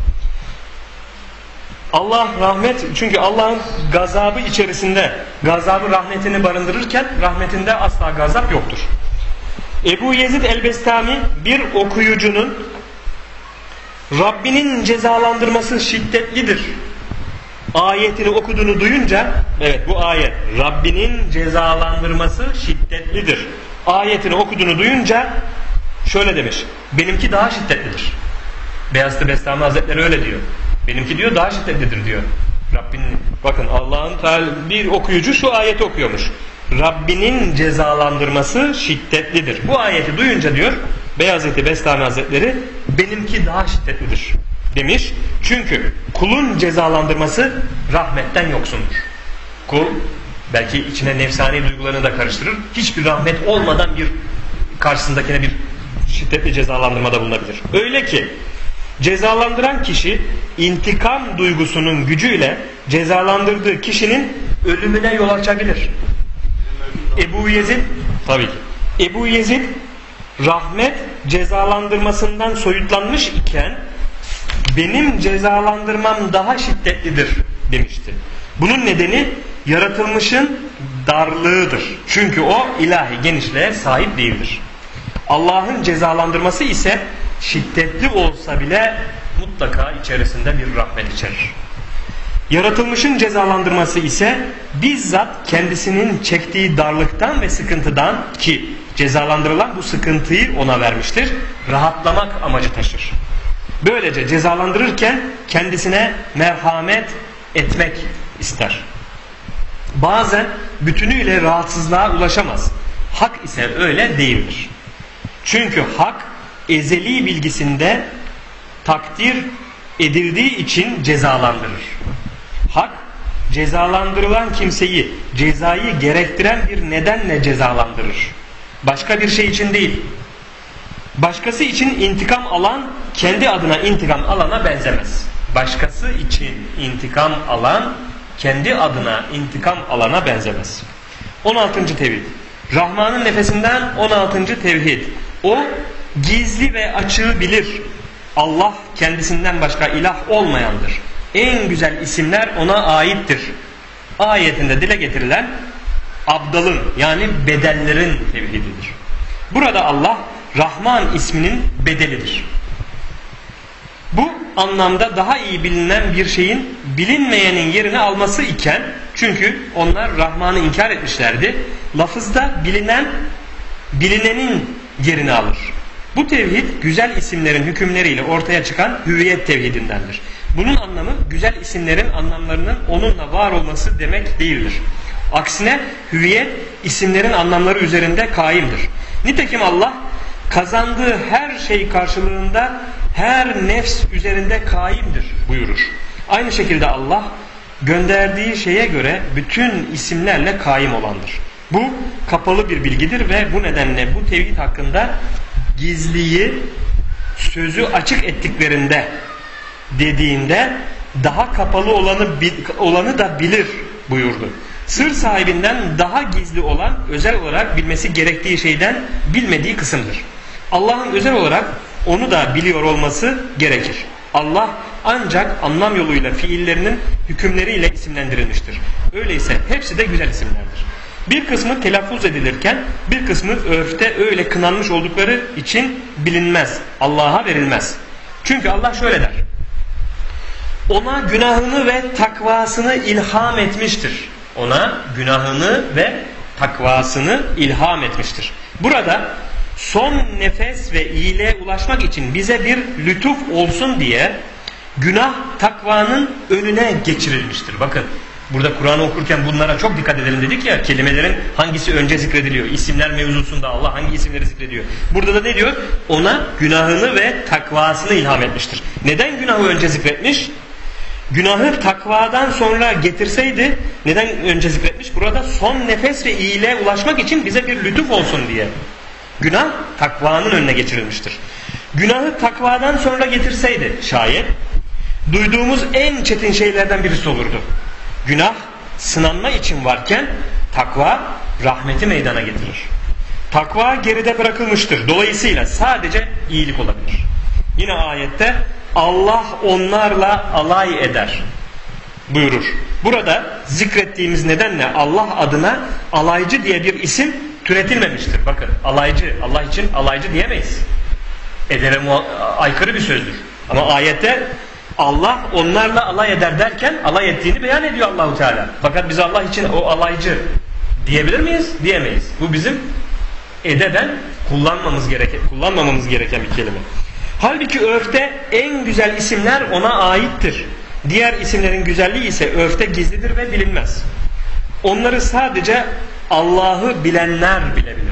Allah rahmet, çünkü Allah'ın gazabı içerisinde gazabı rahmetini barındırırken rahmetinde asla gazap yoktur. Ebu Yezid el-Bestami bir okuyucunun Rabbinin cezalandırması şiddetlidir ayetini okuduğunu duyunca, evet bu ayet Rabbinin cezalandırması şiddetlidir ayetini okuduğunu duyunca şöyle demiş: benimki daha şiddetlidir. Beyazıt Bestami Hazretleri öyle diyor. Benimki diyor daha şiddetlidir diyor. Rabbinin, bakın Allah'ın bir okuyucu şu ayeti okuyormuş. Rabbinin cezalandırması şiddetlidir. Bu ayeti duyunca diyor Beyazıt Bestami Hazretleri benimki daha şiddetlidir demiş. Çünkü kulun cezalandırması rahmetten yoksundur. Kul belki içine nefsani duygularını da karıştırır. Hiçbir rahmet olmadan bir karşısındakine bir şiddetli cezalandırmada bulunabilir. Öyle ki cezalandıran kişi intikam duygusunun gücüyle cezalandırdığı kişinin ölümüne yol açabilir. Ebu Yezid rahmet cezalandırmasından soyutlanmış iken benim cezalandırmam daha şiddetlidir demişti. Bunun nedeni yaratılmışın darlığıdır. Çünkü o ilahi genişliğe sahip değildir. Allah'ın cezalandırması ise şiddetli olsa bile mutlaka içerisinde bir rahmet içerir. Yaratılmışın cezalandırması ise bizzat kendisinin çektiği darlıktan ve sıkıntıdan, ki cezalandırılan bu sıkıntıyı ona vermiştir, rahatlamak amacı taşır. Böylece cezalandırırken kendisine merhamet etmek ister. Bazen bütünüyle rahatsızlığa ulaşamaz. Hak ise öyle değildir. Çünkü hak ezeli bilgisinde takdir edildiği için cezalandırır. Hak cezalandırılan kimseyi cezayı gerektiren bir nedenle cezalandırır. Başka bir şey için değil. Başkası için intikam alan kendi adına intikam alana benzemez. Başkası için intikam alan kendi adına intikam alana benzemez. 16. tevhid. Rahman'ın nefesinden 16. tevhid. O gizli ve açığı bilir. Allah kendisinden başka ilah olmayandır. En güzel isimler ona aittir. Ayetinde dile getirilen abdalın yani bedellerin tevhididir. Burada Allah Rahman isminin bedelidir. Bu anlamda daha iyi bilinen bir şeyin bilinmeyenin yerini alması iken, çünkü onlar Rahman'ı inkar etmişlerdi, lafızda bilinenin yerini alır. Bu tevhid güzel isimlerin hükümleriyle ortaya çıkan hüviyet tevhidindendir. Bunun anlamı güzel isimlerin anlamlarının onunla var olması demek değildir. Aksine hüviyet isimlerin anlamları üzerinde kaimdir. Nitekim Allah kazandığı her şey karşılığında her nefs üzerinde kaimdir buyurur. Aynı şekilde Allah gönderdiği şeye göre bütün isimlerle kaim olandır. Bu kapalı bir bilgidir ve bu nedenle bu tevhid hakkında gizliyi sözü açık ettiklerinde dediğinde daha kapalı olanı da bilir buyurdu. Sır sahibinden daha gizli olan özel olarak bilmesi gerektiği şeyden bilmediği kısımdır. Allah'ın özel olarak onu da biliyor olması gerekir. Allah ancak anlam yoluyla fiillerinin hükümleriyle isimlendirilmiştir. Öyleyse hepsi de güzel isimlerdir. Bir kısmı telaffuz edilirken bir kısmı örfte öyle kınanmış oldukları için bilinmez. Allah'a verilmez. Çünkü Allah şöyle der: ona günahını ve takvasını ilham etmiştir. Ona günahını ve takvasını ilham etmiştir. Burada son nefes ve iyiliğe ulaşmak için bize bir lütuf olsun diye günah takvanın önüne geçirilmiştir. Bakın burada Kur'an'ı okurken bunlara çok dikkat edelim dedik ya, kelimelerin hangisi önce zikrediliyor. İsimler mevzusunda Allah hangi isimleri zikrediyor. Burada da ne diyor? Ona günahını ve takvasını ilham etmiştir. Neden günahı önce zikretmiş? Günahı takvadan sonra getirseydi neden önce zikretmiş? Burada son nefes ve iyiliğe ulaşmak için bize bir lütuf olsun diye. Günah takvanın önüne geçirilmiştir. Günahı takvadan sonra getirseydi şayet duyduğumuz en çetin şeylerden birisi olurdu. Günah sınanma için varken takva rahmeti meydana getirir. Takva geride bırakılmıştır. Dolayısıyla sadece iyilik olabilir. Yine ayette Allah onlarla alay eder buyurur. Burada zikrettiğimiz nedenle Allah adına alaycı diye bir isim türetilmemiştir. Bakın alaycı, Allah için alaycı diyemeyiz. Edere aykırı bir sözdür. Ama ayette Allah onlarla alay eder derken alay ettiğini beyan ediyor Allahu Teala. Fakat biz Allah için o alaycı diyebilir miyiz? Diyemeyiz. Bu bizim edeben kullanmamamız gereken bir kelime. Halbuki örfte en güzel isimler ona aittir. Diğer isimlerin güzelliği ise örfte gizlidir ve bilinmez. Onları sadece Allah'ı bilenler bilebilir.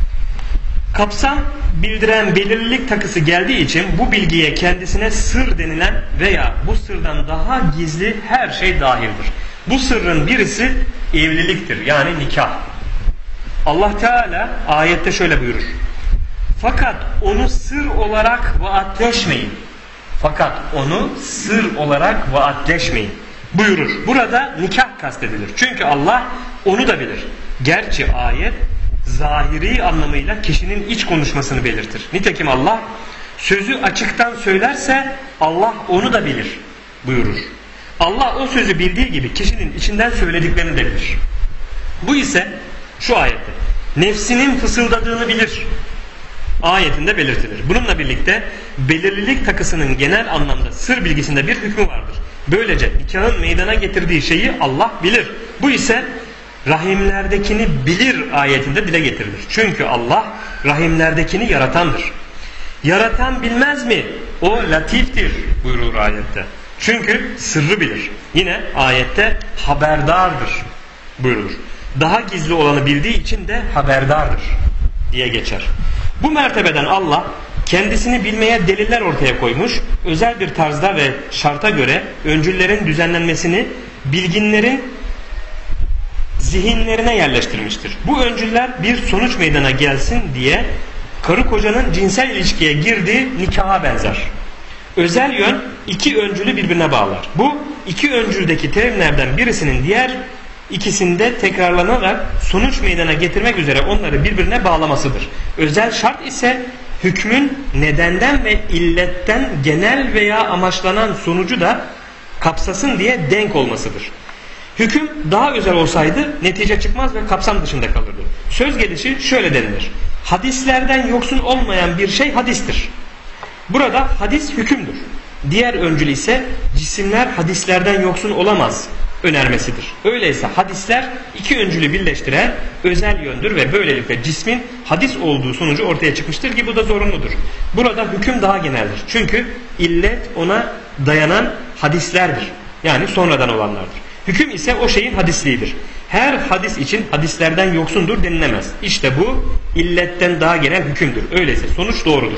Kapsam bildiren belirlilik takısı geldiği için bu bilgiye kendisine sır denilen veya bu sırdan daha gizli her şey dahildir. Bu sırrın birisi evliliktir, yani nikah. Allah Teala ayette şöyle buyurur: fakat onu sır olarak vaatleşmeyin. Fakat onu sır olarak vaatleşmeyin buyurur. Burada nikah kastedilir. Çünkü Allah onu da bilir. Gerçi ayet zahiri anlamıyla kişinin iç konuşmasını belirtir. Nitekim Allah sözü açıktan söylerse Allah onu da bilir buyurur. Allah o sözü bildiği gibi kişinin içinden söylediklerini de bilir. Bu ise şu ayette nefsinin fısıldadığını bilir ayetinde belirtilir. Bununla birlikte belirlilik takısının genel anlamda sır bilgisinde bir hükmü vardır. Böylece nikahın meydana getirdiği şeyi Allah bilir. Bu ise rahimlerdekini bilir ayetinde dile getirilir. Çünkü Allah rahimlerdekini yaratandır. Yaratan bilmez mi? O latiftir buyurur ayette. Çünkü sırrı bilir. Yine ayette haberdardır buyurulur. Daha gizli olanı bildiği için de haberdardır diye geçer. Bu mertebeden Allah kendisini bilmeye deliller ortaya koymuş, özel bir tarzda ve şarta göre öncüllerin düzenlenmesini bilginlerin zihinlerine yerleştirmiştir. Bu öncüller bir sonuç meydana gelsin diye karı kocanın cinsel ilişkiye girdiği nikaha benzer. Özel yön iki öncülü birbirine bağlar. Bu iki öncüldeki terimlerden birisinin diğer ikisinde tekrarlanarak sonuç meydana getirmek üzere onları birbirine bağlamasıdır. Özel şart ise hükmün nedenden ve illetten genel veya amaçlanan sonucu da kapsasın diye denk olmasıdır. Hüküm daha özel olsaydı netice çıkmaz ve kapsam dışında kalırdı. Söz gelişi şöyle denilir: hadislerden yoksun olmayan bir şey hadistir. Burada hadis hükümdür. Diğer öncül ise cisimler hadislerden yoksun olamaz önermesidir. Öyleyse hadisler iki öncülü birleştiren özel yöndür ve böylelikle cismin hadis olduğu sonucu ortaya çıkmıştır ki bu da zorunludur. Burada hüküm daha geneldir. Çünkü illet ona dayanan hadislerdir. Yani sonradan olanlardır. Hüküm ise o şeyin hadisliğidir. Her hadis için hadislerden yoksundur denilemez. İşte bu illetten daha genel hükümdür. Öyleyse sonuç doğrudur.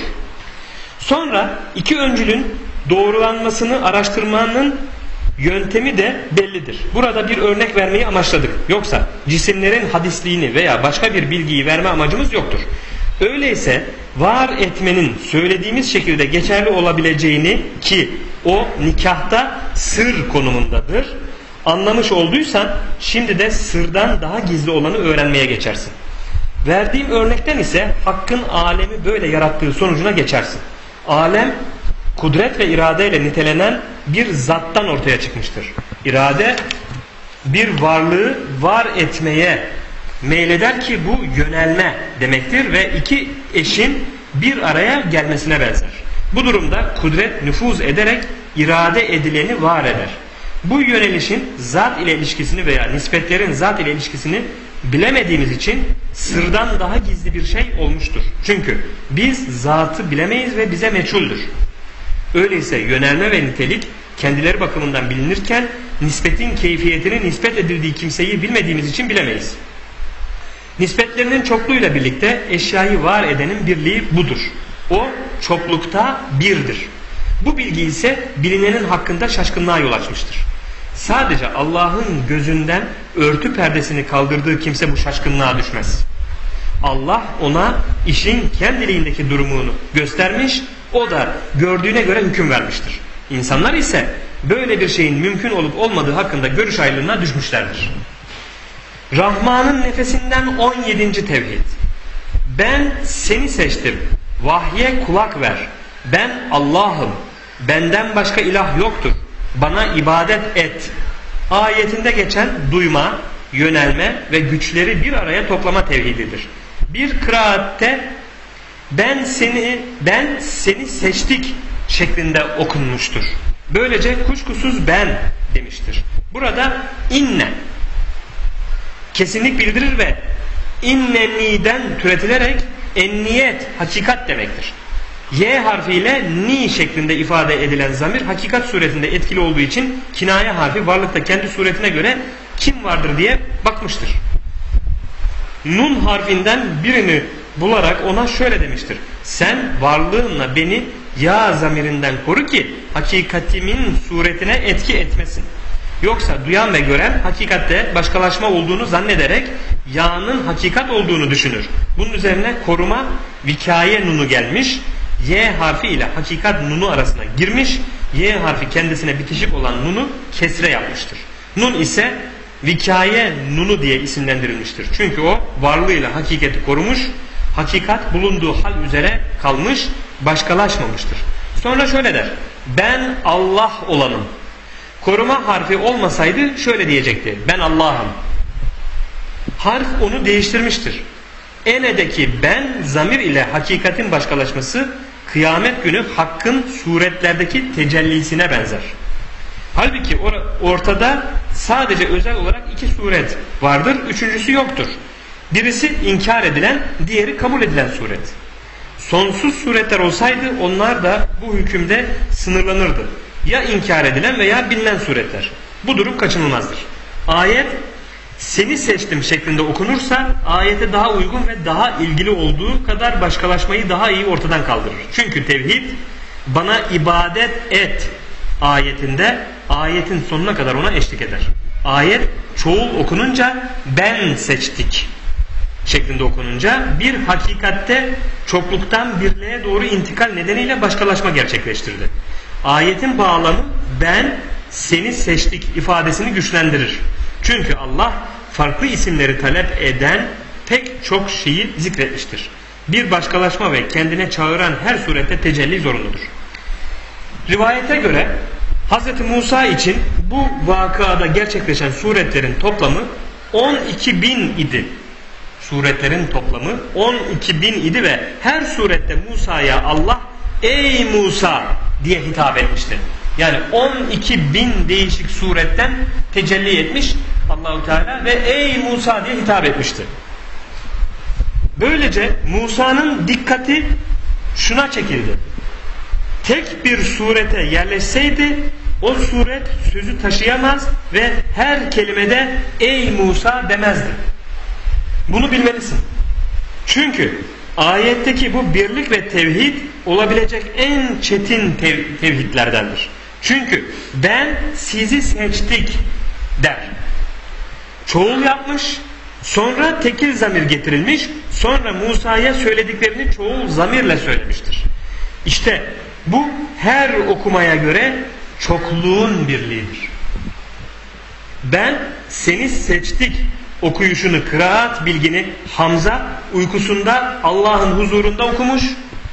Sonra iki öncülün doğrulanmasını araştırmanın yöntemi de bellidir. Burada bir örnek vermeyi amaçladık. Yoksa cisimlerin hadisliğini veya başka bir bilgiyi verme amacımız yoktur. Öyleyse var etmenin söylediğimiz şekilde geçerli olabileceğini, ki o nikahta sır konumundadır, anlamış olduysan şimdi de sırdan daha gizli olanı öğrenmeye geçersin. Verdiğim örnekten ise Hakk'ın alemi böyle yarattığı sonucuna geçersin. Alem kudret ve iradeyle nitelenen bir zattan ortaya çıkmıştır. İrade bir varlığı var etmeye meyleder ki bu yönelme demektir ve iki eşin bir araya gelmesine benzer. Bu durumda kudret nüfuz ederek irade edileni var eder. Bu yönelişin zat ile ilişkisini veya nispetlerin zat ile ilişkisini bilemediğimiz için sırdan daha gizli bir şey olmuştur. Çünkü biz zatı bilemeyiz ve bize meçhuldür. Öyleyse yönelme ve nitelik kendileri bakımından bilinirken nispetin keyfiyetini nispet edildiği kimseyi bilmediğimiz için bilemeyiz. Nispetlerinin çokluğuyla birlikte eşyayı var edenin birliği budur. O çoklukta birdir. Bu bilgi ise bilinenin hakkında şaşkınlığa yol açmıştır. Sadece Allah'ın gözünden örtü perdesini kaldırdığı kimse bu şaşkınlığa düşmez. Allah ona işin kendiliğindeki durumunu göstermiş, o da gördüğüne göre hüküm vermiştir. İnsanlar ise böyle bir şeyin mümkün olup olmadığı hakkında görüş ayrılığına düşmüşlerdir. Rahman'ın nefesinden 17. tevhid. Ben seni seçtim, vahye kulak ver. Ben Allah'ım, benden başka ilah yoktur. Bana ibadet et. Ayetinde geçen duyma, yönelme ve güçleri bir araya toplama tevhididir. Bir kıraatte ben seni seçtik şeklinde okunmuştur. Böylece kuşkusuz ben demiştir. Burada inne kesinlik bildirir ve inneniden türetilerek enniyet hakikat demektir. Y harfiyle ni şeklinde ifade edilen zamir hakikat suretinde etkili olduğu için kinaye harfi varlıkta kendi suretine göre kim vardır diye bakmıştır. Nun harfinden birini bularak ona şöyle demiştir: sen varlığınla beni ya zamirinden koru ki hakikatimin suretine etki etmesin. Yoksa duyan ve gören hakikatte başkalaşma olduğunu zannederek ya'nın hakikat olduğunu düşünür. Bunun üzerine koruma vikaye nunu gelmiş. Y harfi ile hakikat nunu arasına girmiş. Y harfi kendisine bitişik olan nunu kesre yapmıştır. Nun ise vikaye nunu diye isimlendirilmiştir. Çünkü o varlığıyla hakikati korumuş, hakikat bulunduğu hal üzere kalmış, başkalaşmamıştır. Sonra şöyle der: ben Allah olanım. Koruma harfi olmasaydı şöyle diyecekti: ben Allah'ım. Harf onu değiştirmiştir. Ene'deki ben zamir ile hakikatin başkalaşması kıyamet günü hakkın suretlerdeki tecellisine benzer. Halbuki ortada sadece özel olarak iki suret vardır, üçüncüsü yoktur. Birisi inkar edilen, diğeri kabul edilen suret. Sonsuz suretler olsaydı onlar da bu hükümde sınırlanırdı. Ya inkar edilen veya bilinen suretler. Bu durum kaçınılmazdır. Ayet seni seçtim şeklinde okunursa ayete daha uygun ve daha ilgili olduğu kadar başkalaşmayı daha iyi ortadan kaldırır. Çünkü tevhid bana ibadet et ayetinde ayetin sonuna kadar ona eşlik eder. Ayet çoğul okununca ben seçtik şeklinde okununca bir hakikatte çokluktan birliğe doğru intikal nedeniyle başkalaşma gerçekleştirdi. Ayetin bağlamı ben seni seçtik ifadesini güçlendirir. Çünkü Allah farklı isimleri talep eden pek çok şeyi zikretmiştir. Bir başkalaşma ve kendine çağıran her surette tecelli zorunludur. Rivayete göre Hz. Musa için bu vakada gerçekleşen suretlerin toplamı 12.000 idi. Suretlerin toplamı 12.000 idi ve her surette Musa'ya Allah "Ey Musa" diye hitap etmişti. Yani 12.000 değişik suretten tecelli etmiş Allahu Teala ve "Ey Musa" diye hitap etmişti. Böylece Musa'nın dikkati şuna çekildi. Tek bir surete yerleşseydi o suret sözü taşıyamaz ve her kelimede "Ey Musa" demezdi. Bunu bilmelisin. Çünkü ayetteki bu birlik ve tevhid olabilecek en çetin tevhidlerdendir. Çünkü "ben sizi seçtik" der. Çoğul yapmış, sonra tekil zamir getirilmiş, sonra Musa'ya söylediklerini çoğul zamirle söylemiştir. İşte bu her okumaya göre çokluğun birliğidir. "Ben seni seçtik" okuyuşunu, kıraat bilgini Hamza uykusunda Allah'ın huzurunda okumuş.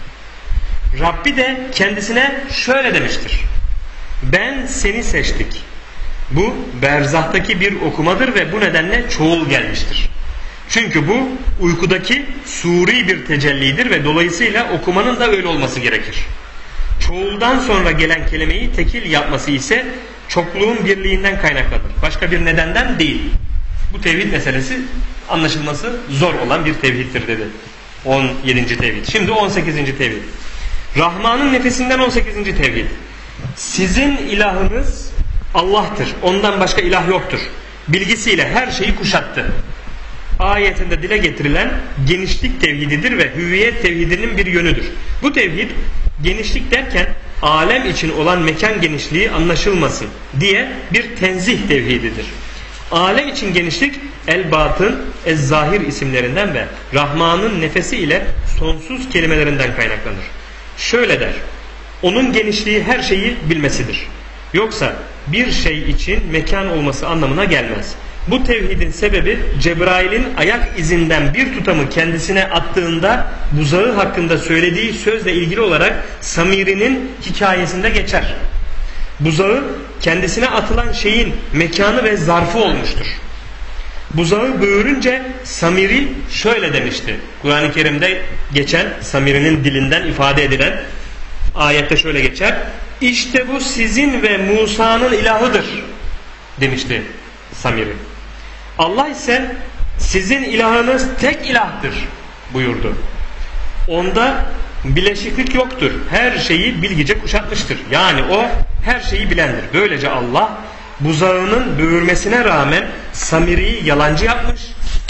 Rabbi de kendisine şöyle demiştir: "Ben seni seçtik." Bu berzahtaki bir okumadır ve bu nedenle çoğul gelmiştir. Çünkü bu uykudaki suri bir tecellidir ve dolayısıyla okumanın da öyle olması gerekir. Çoğuldan sonra gelen kelimeyi tekil yapması ise çokluğun birliğinden kaynaklanır. Başka bir nedenden değil. Bu tevhid meselesi anlaşılması zor olan bir tevhiddir dedi. 17. tevhid. Şimdi 18. tevhid. Rahman'ın nefesinden 18. tevhid. Sizin ilahınız Allah'tır. Ondan başka ilah yoktur. Bilgisiyle her şeyi kuşattı. Ayetinde dile getirilen genişlik tevhididir ve hüviyet tevhidinin bir yönüdür. Bu tevhid genişlik derken alem için olan mekan genişliği anlaşılmasın diye bir tenzih tevhididir. Alem için genişlik el-batın, ez-zahir isimlerinden ve Rahman'ın nefesi ile sonsuz kelimelerinden kaynaklanır. Şöyle der: onun genişliği her şeyi bilmesidir. Yoksa bir şey için mekan olması anlamına gelmez. Bu tevhidin sebebi Cebrail'in ayak izinden bir tutamı kendisine attığında buzağı hakkında söylediği sözle ilgili olarak Samiri'nin hikayesinde geçer. Buzağı kendisine atılan şeyin mekanı ve zarfı olmuştur. Buzağı böğürünce Samiri şöyle demişti. Kur'an-ı Kerim'de geçen, Samiri'nin dilinden ifade edilen ayette şöyle geçer: "İşte bu sizin ve Musa'nın ilahıdır" demişti Samiri. Allah ise "sizin ilahınız tek ilahtır" buyurdu. Onda bileşiklik yoktur. Her şeyi bilgice kuşatmıştır. Yani o her şeyi bilendir. Böylece Allah buzağının böğürmesine rağmen Samiri'yi yalancı yapmış.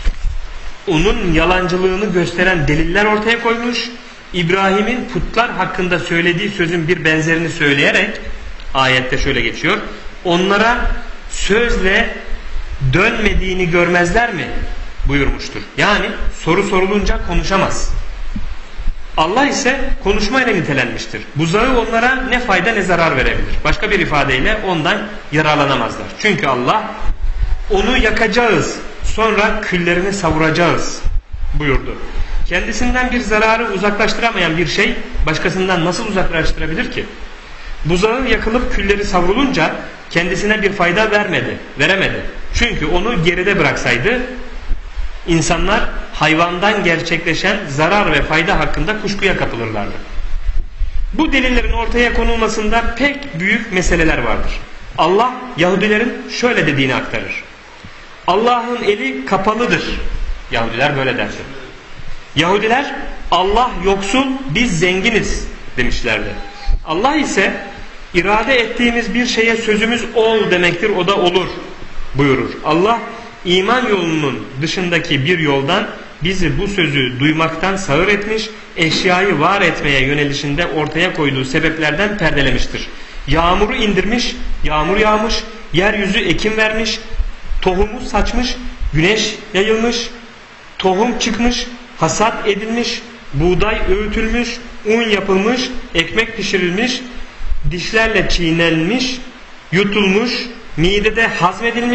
Onun yalancılığını gösteren deliller ortaya koymuş. İbrahim'in putlar hakkında söylediği sözün bir benzerini söyleyerek ayette şöyle geçiyor: onlara sözle dönmediğini görmezler mi buyurmuştur. Yani soru sorulunca konuşamaz. Allah ise konuşmayla nitelenmiştir. Buzağı onlara ne fayda ne zarar verebilir. Başka bir ifadeyle ondan yararlanamazlar. Çünkü Allah onu yakacağız, sonra küllerini savuracağız buyurdu. Kendisinden bir zararı uzaklaştıramayan bir şey başkasından nasıl uzaklaştırabilir ki? Buzağı yakılıp külleri savrulunca kendisine bir fayda veremedi. Çünkü onu geride bıraksaydı insanlar hayvandan gerçekleşen zarar ve fayda hakkında kuşkuya kapılırlardı. Bu delillerin ortaya konulmasında pek büyük meseleler vardır. Allah Yahudilerin şöyle dediğini aktarır: Allah'ın eli kapalıdır. Yahudiler böyle derdi. Yahudiler Allah yoksul, biz zenginiz demişlerdi. Allah ise irade ettiğimiz bir şeye sözümüz ol demektir, o da olur buyurur. Allah iman yolunun dışındaki bir yoldan bizi bu sözü duymaktan sağır etmiş, eşyayı var etmeye yönelişinde ortaya koyduğu sebeplerden perdelemiştir. Yağmuru indirmiş, yağmur yağmış, yeryüzü ekim vermiş, tohumu saçmış, güneş yayılmış, tohum çıkmış, hasat edilmiş, buğday öğütülmüş, un yapılmış, ekmek pişirilmiş, dişlerle çiğnenmiş, yutulmuş, midede hazmedilmiş,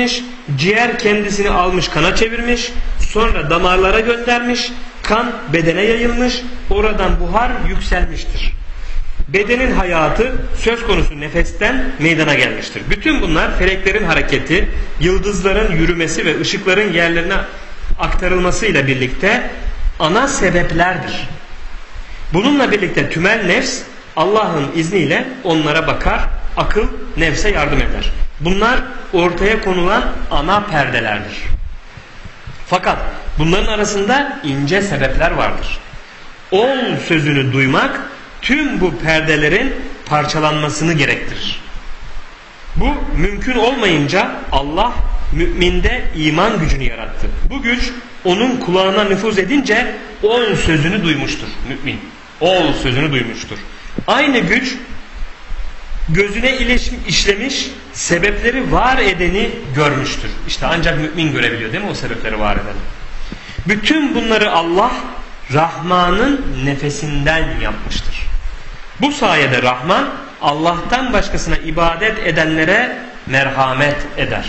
ciğer kendisini almış kana çevirmiş, sonra damarlara göndermiş, kan bedene yayılmış, oradan buhar yükselmiştir. Bedenin hayatı söz konusu nefesten meydana gelmiştir. Bütün bunlar feleklerin hareketi, yıldızların yürümesi ve ışıkların yerlerine aktarılmasıyla birlikte ana sebeplerdir. Bununla birlikte tümel nefs Allah'ın izniyle onlara bakar, akıl nefse yardım eder. Bunlar ortaya konulan ana perdelerdir. Fakat bunların arasında ince sebepler vardır. Ol sözünü duymak tüm bu perdelerin parçalanmasını gerektirir. Bu mümkün olmayınca Allah müminde iman gücünü yarattı. Bu güç onun kulağına nüfuz edince ol sözünü duymuştur mümin. Ol sözünü duymuştur. Aynı güç gözüne işlemiş, sebepleri var edeni görmüştür. İşte ancak mümin görebiliyor değil mi o sebepleri var edeni? Bütün bunları Allah Rahman'ın nefesinden yapmıştır. Bu sayede Rahman Allah'tan başkasına ibadet edenlere merhamet eder.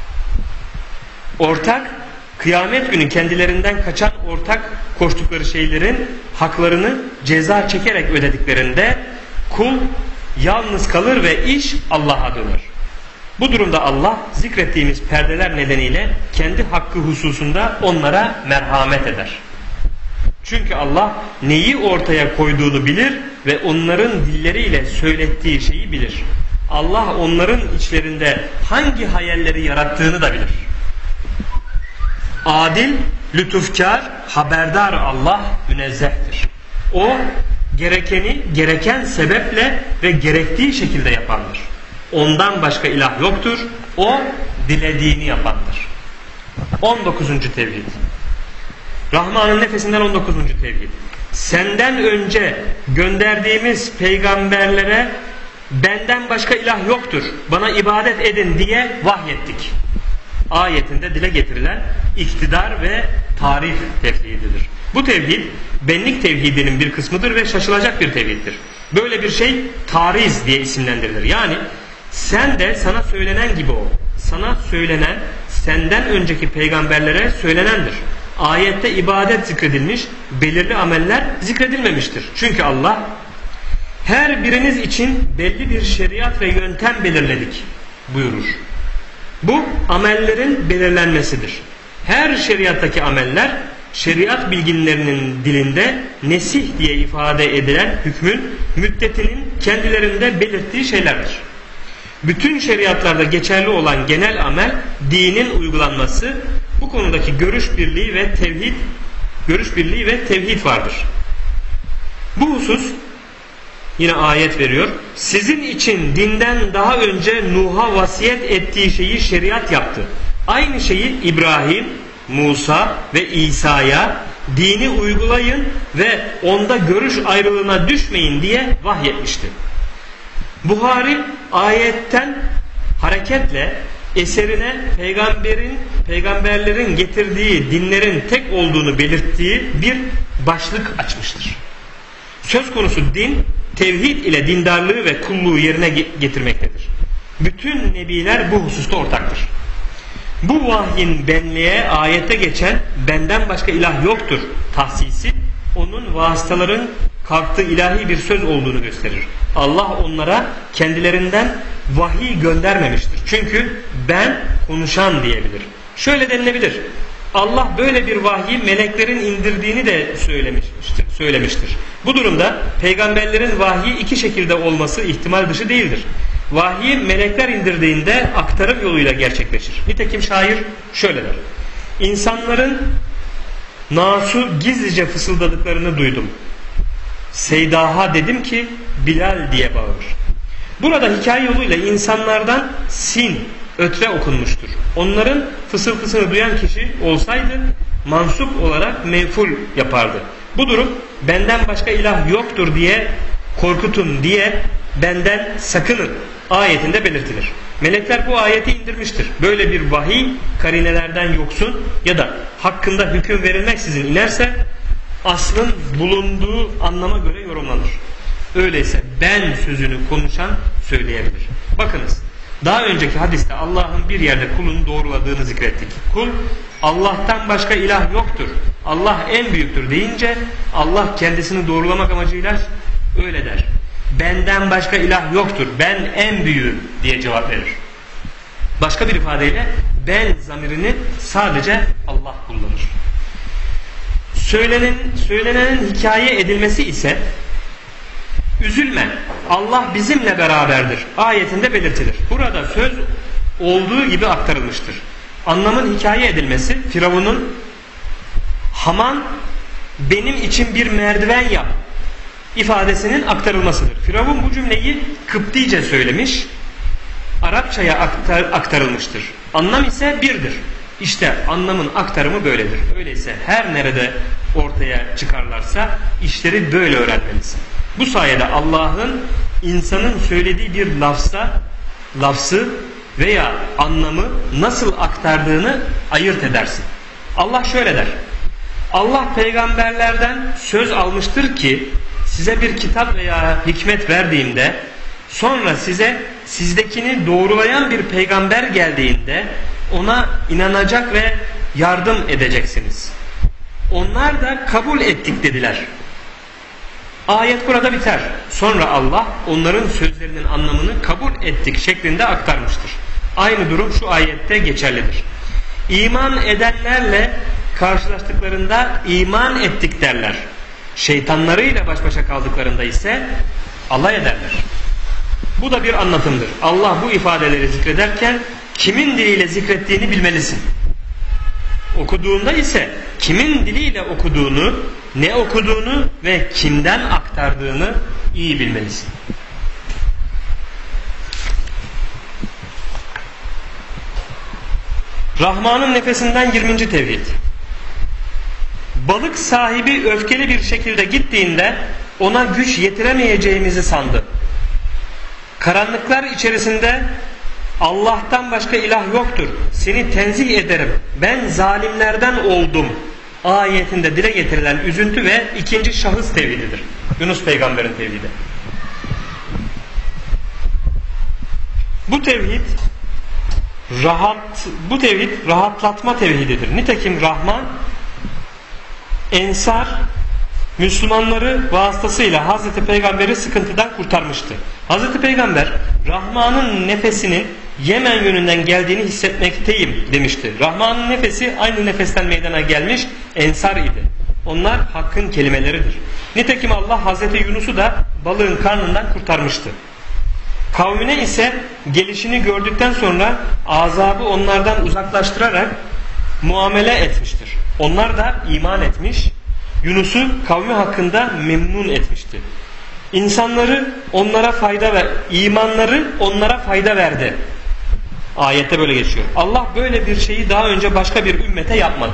Kıyamet günü kendilerinden kaçan ortak koştukları şeylerin haklarını ceza çekerek ödediklerinde kul yalnız kalır ve iş Allah'a döner. Bu durumda Allah zikrettiğimiz perdeler nedeniyle kendi hakkı hususunda onlara merhamet eder. Çünkü Allah neyi ortaya koyduğunu bilir ve onların dilleriyle söylettiği şeyi bilir. Allah onların içlerinde hangi hayalleri yarattığını da bilir. Adil, lütufkar, haberdar Allah münezzehtir. O gerekeni gereken sebeple ve gerektiği şekilde yapandır. Ondan başka ilah yoktur. O dilediğini yapandır. 19. tevhid. Rahman'ın nefesinden 19. tevhid. Senden önce gönderdiğimiz peygamberlere benden başka ilah yoktur, bana ibadet edin diye vahyettik. Ayetinde dile getirilen iktidar ve tarif tevhididir. Bu tevhid benlik tevhidinin bir kısmıdır ve şaşılacak bir tevhiddir. Böyle bir şey tariz diye isimlendirilir. Yani sen de sana söylenen gibi ol. Sana söylenen senden önceki peygamberlere söylenendir. Ayette ibadet zikredilmiş, belirli ameller zikredilmemiştir. Çünkü Allah her biriniz için belli bir şeriat ve yöntem belirledik buyurur. Bu amellerin belirlenmesidir. Her şeriattaki ameller şeriat bilginlerinin dilinde nesih diye ifade edilen hükmün müddetinin kendilerinde belirttiği şeylerdir. Bütün şeriatlarda geçerli olan genel amel dinin uygulanması, bu konudaki görüş birliği ve tevhid vardır. Bu husus yine ayet veriyor. Sizin için dinden daha önce Nuh'a vasiyet ettiği şeyi şeriat yaptı. Aynı şeyi İbrahim, Musa ve İsa'ya dini uygulayın ve onda görüş ayrılığına düşmeyin diye vahyetmişti. Buhari ayetten hareketle eserine peygamberlerin getirdiği dinlerin tek olduğunu belirttiği bir başlık açmıştır. Söz konusu din tevhid ile dindarlığı ve kulluğu yerine getirmektedir. Bütün nebiler bu hususta ortaktır. Bu vahyin benliğe ayette geçen benden başka ilah yoktur tahsisi onun vasıtaların kalktığı ilahi bir söz olduğunu gösterir. Allah onlara kendilerinden vahiy göndermemiştir. Çünkü ben konuşan diyebilir. Şöyle denilebilir. Allah böyle bir vahyi meleklerin indirdiğini de söylemiştir. Bu durumda peygamberlerin vahyi iki şekilde olması ihtimal dışı değildir. Vahyi melekler indirdiğinde aktarım yoluyla gerçekleşir. Nitekim şair şöyle der. İnsanların nasu gizlice fısıldadıklarını duydum. Seydaha dedim ki Bilal diye bağır. Burada hikaye yoluyla insanlardan sin, ötre okunmuştur. Onların fısıltısını duyan kişi olsaydı mansup olarak meful yapardı. Bu durum benden başka ilah yoktur diye korkutun diye benden sakının ayetinde belirtilir. Melekler bu ayeti indirmiştir. Böyle bir vahiy karinelerden yoksun ya da hakkında hüküm verilmeksizin inerse aslın bulunduğu anlama göre yorumlanır. Öyleyse ben sözünü konuşan söyleyebilir. Bakınız Daha önceki hadiste Allah'ın bir yerde kulunu doğruladığını zikrettik. Kul Allah'tan başka ilah yoktur, Allah en büyüktür deyince Allah kendisini doğrulamak amacıyla öyle der. Benden başka ilah yoktur, ben en büyüğüm diye cevap verir. Başka bir ifadeyle ben zamirini sadece Allah kullanır. Söylenenin hikaye edilmesi ise üzülme, Allah bizimle beraberdir ayetinde belirtilir. Burada söz olduğu gibi aktarılmıştır. Anlamın hikaye edilmesi Firavun'un Haman benim için bir merdiven yap ifadesinin aktarılmasıdır. Firavun bu cümleyi Kıptice söylemiş, Arapçaya aktarılmıştır. Anlam ise birdir. İşte anlamın aktarımı böyledir. Öyleyse her nerede ortaya çıkarlarsa işleri böyle öğrenmelisin. Bu sayede Allah'ın insanın söylediği bir lafzı veya anlamı nasıl aktardığını ayırt edersin. Allah şöyle der. Allah peygamberlerden söz almıştır ki size bir kitap veya hikmet verdiğimde sonra sizdekini doğrulayan bir peygamber geldiğinde ona inanacak ve yardım edeceksiniz. Onlar da kabul ettik dediler. Ayet burada biter. Sonra Allah onların sözlerinin anlamını kabul ettik şeklinde aktarmıştır. Aynı durum şu ayette geçerlidir. İman edenlerle karşılaştıklarında iman ettik derler. Şeytanlarıyla baş başa kaldıklarında ise alay ederler. Bu da bir anlatımdır. Allah bu ifadeleri zikrederken kimin diliyle zikrettiğini bilmelisin. Okuduğunda ise kimin diliyle okuduğunu, ne okuduğunu ve kimden aktardığını iyi bilmelisin. Rahman'ın nefesinden 20. tevhid. Balık sahibi öfkeli bir şekilde gittiğinde ona güç yetiremeyeceğimizi sandı. Karanlıklar içerisinde Allah'tan başka ilah yoktur, seni tenzih ederim, ben zalimlerden oldum ayetinde dile getirilen üzüntü ve ikinci şahıs tevhididir. Yunus peygamberin tevhidi. Bu tevhid rahatlatma tevhididir. Nitekim Rahman Ensar Müslümanları vasıtasıyla Hazreti Peygamber'i sıkıntıdan kurtarmıştı. Hazreti Peygamber Rahman'ın nefesinin Yemen yönünden geldiğini hissetmekteyim demişti. Rahman'ın nefesi aynı nefesten meydana gelmiş Ensar idi. Onlar hakkın kelimeleridir. Nitekim Allah Hazreti Yunus'u da balığın karnından kurtarmıştı. Kavmine ise gelişini gördükten sonra azabı onlardan uzaklaştırarak muamele etmiştir. Onlar da iman etmiş, Yunus'u kavmi hakkında memnun etmişti. İnsanları onlara fayda ver, imanları onlara fayda verdi. Ayette böyle geçiyor. Allah böyle bir şeyi daha önce başka bir ümmete yapmadı.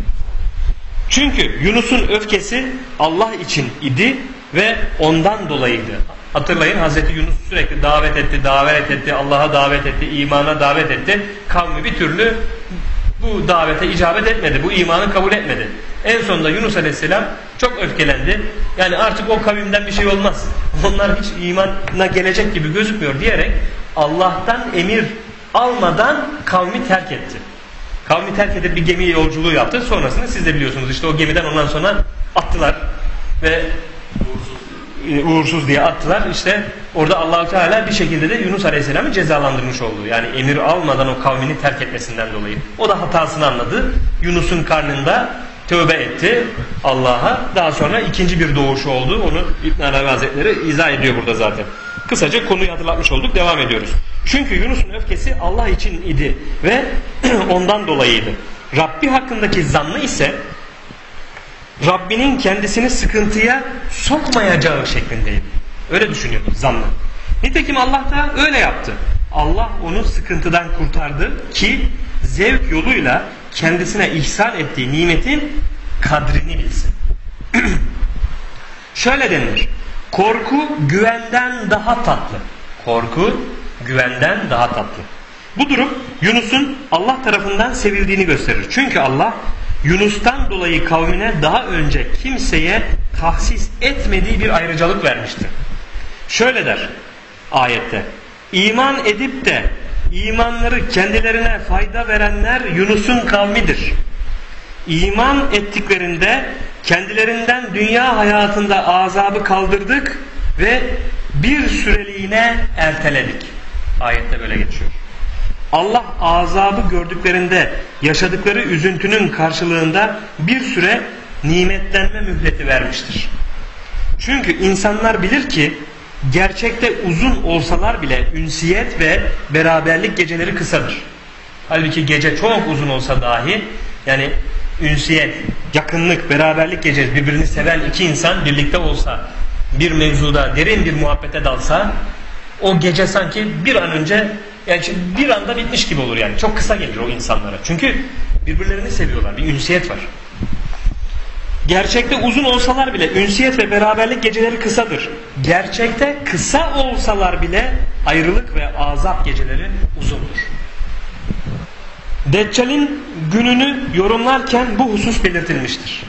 Çünkü Yunus'un öfkesi Allah için idi ve ondan dolayıydı. Hatırlayın, Hazreti Yunus sürekli davet etti, Allah'a davet etti, imana davet etti. Kavmi bir türlü bu davete icabet etmedi, bu imanı kabul etmedi. En sonunda Yunus Aleyhisselam çok öfkelendi. Yani artık o kavimden bir şey olmaz, onlar hiç imana gelecek gibi gözükmüyor diyerek Allah'tan emir almadan kavmi terk etti. Kavmi terk edip bir gemi yolculuğu yaptı. Sonrasında siz de biliyorsunuz, işte o gemiden ondan sonra attılar ve uğursuz diye attılar. İşte orada Allah-u Teala bir şekilde de Yunus Aleyhisselam'ı cezalandırmış oldu. Yani emir almadan o kavmini terk etmesinden dolayı. O da hatasını anladı. Yunus'un karnında tövbe etti Allah'a. Daha sonra ikinci bir doğuşu oldu. Onu İbn Arabi Hazretleri izah ediyor burada zaten. Kısaca konuyu hatırlatmış olduk. Devam ediyoruz. Çünkü Yunus'un öfkesi Allah için idi ve ondan dolayıydı. Rabbi hakkındaki zannı ise Rabbinin kendisini sıkıntıya sokmayacağı şeklindeydi. Öyle düşünüyordu zannı. Nitekim Allah da öyle yaptı. Allah onu sıkıntıdan kurtardı ki zevk yoluyla kendisine ihsan ettiği nimetin kadrini bilsin. Şöyle denilir. Korku güvenden daha tatlı. Korku güvenden daha tatlı. Bu durum Yunus'un Allah tarafından sevildiğini gösterir. Çünkü Allah Yunus'tan dolayı kavmine daha önce kimseye tahsis etmediği bir ayrıcalık vermişti. Şöyle der ayette: İman edip de İmanları kendilerine fayda verenler Yunus'un kavmidir. İman ettiklerinde kendilerinden dünya hayatında azabı kaldırdık ve bir süreliğine erteledik. Ayette böyle geçiyor. Allah azabı gördüklerinde yaşadıkları üzüntünün karşılığında bir süre nimetlenme mühleti vermiştir. Çünkü insanlar bilir ki gerçekte uzun olsalar bile ünsiyet ve beraberlik geceleri kısadır. Halbuki gece çok uzun olsa dahi, yani ünsiyet, yakınlık, beraberlik gecesi, birbirini seven iki insan birlikte olsa, bir mevzuda derin bir muhabbete dalsa, o gece sanki bir an önce, yani bir anda bitmiş gibi olur yani. Çok kısa gelir o insanlara. Çünkü birbirlerini seviyorlar. Bir ünsiyet var. Gerçekte uzun olsalar bile ünsiyet ve beraberlik geceleri kısadır. Gerçekte kısa olsalar bile ayrılık ve azap geceleri uzundur. Deccal'in gününü yorumlarken bu husus belirtilmiştir.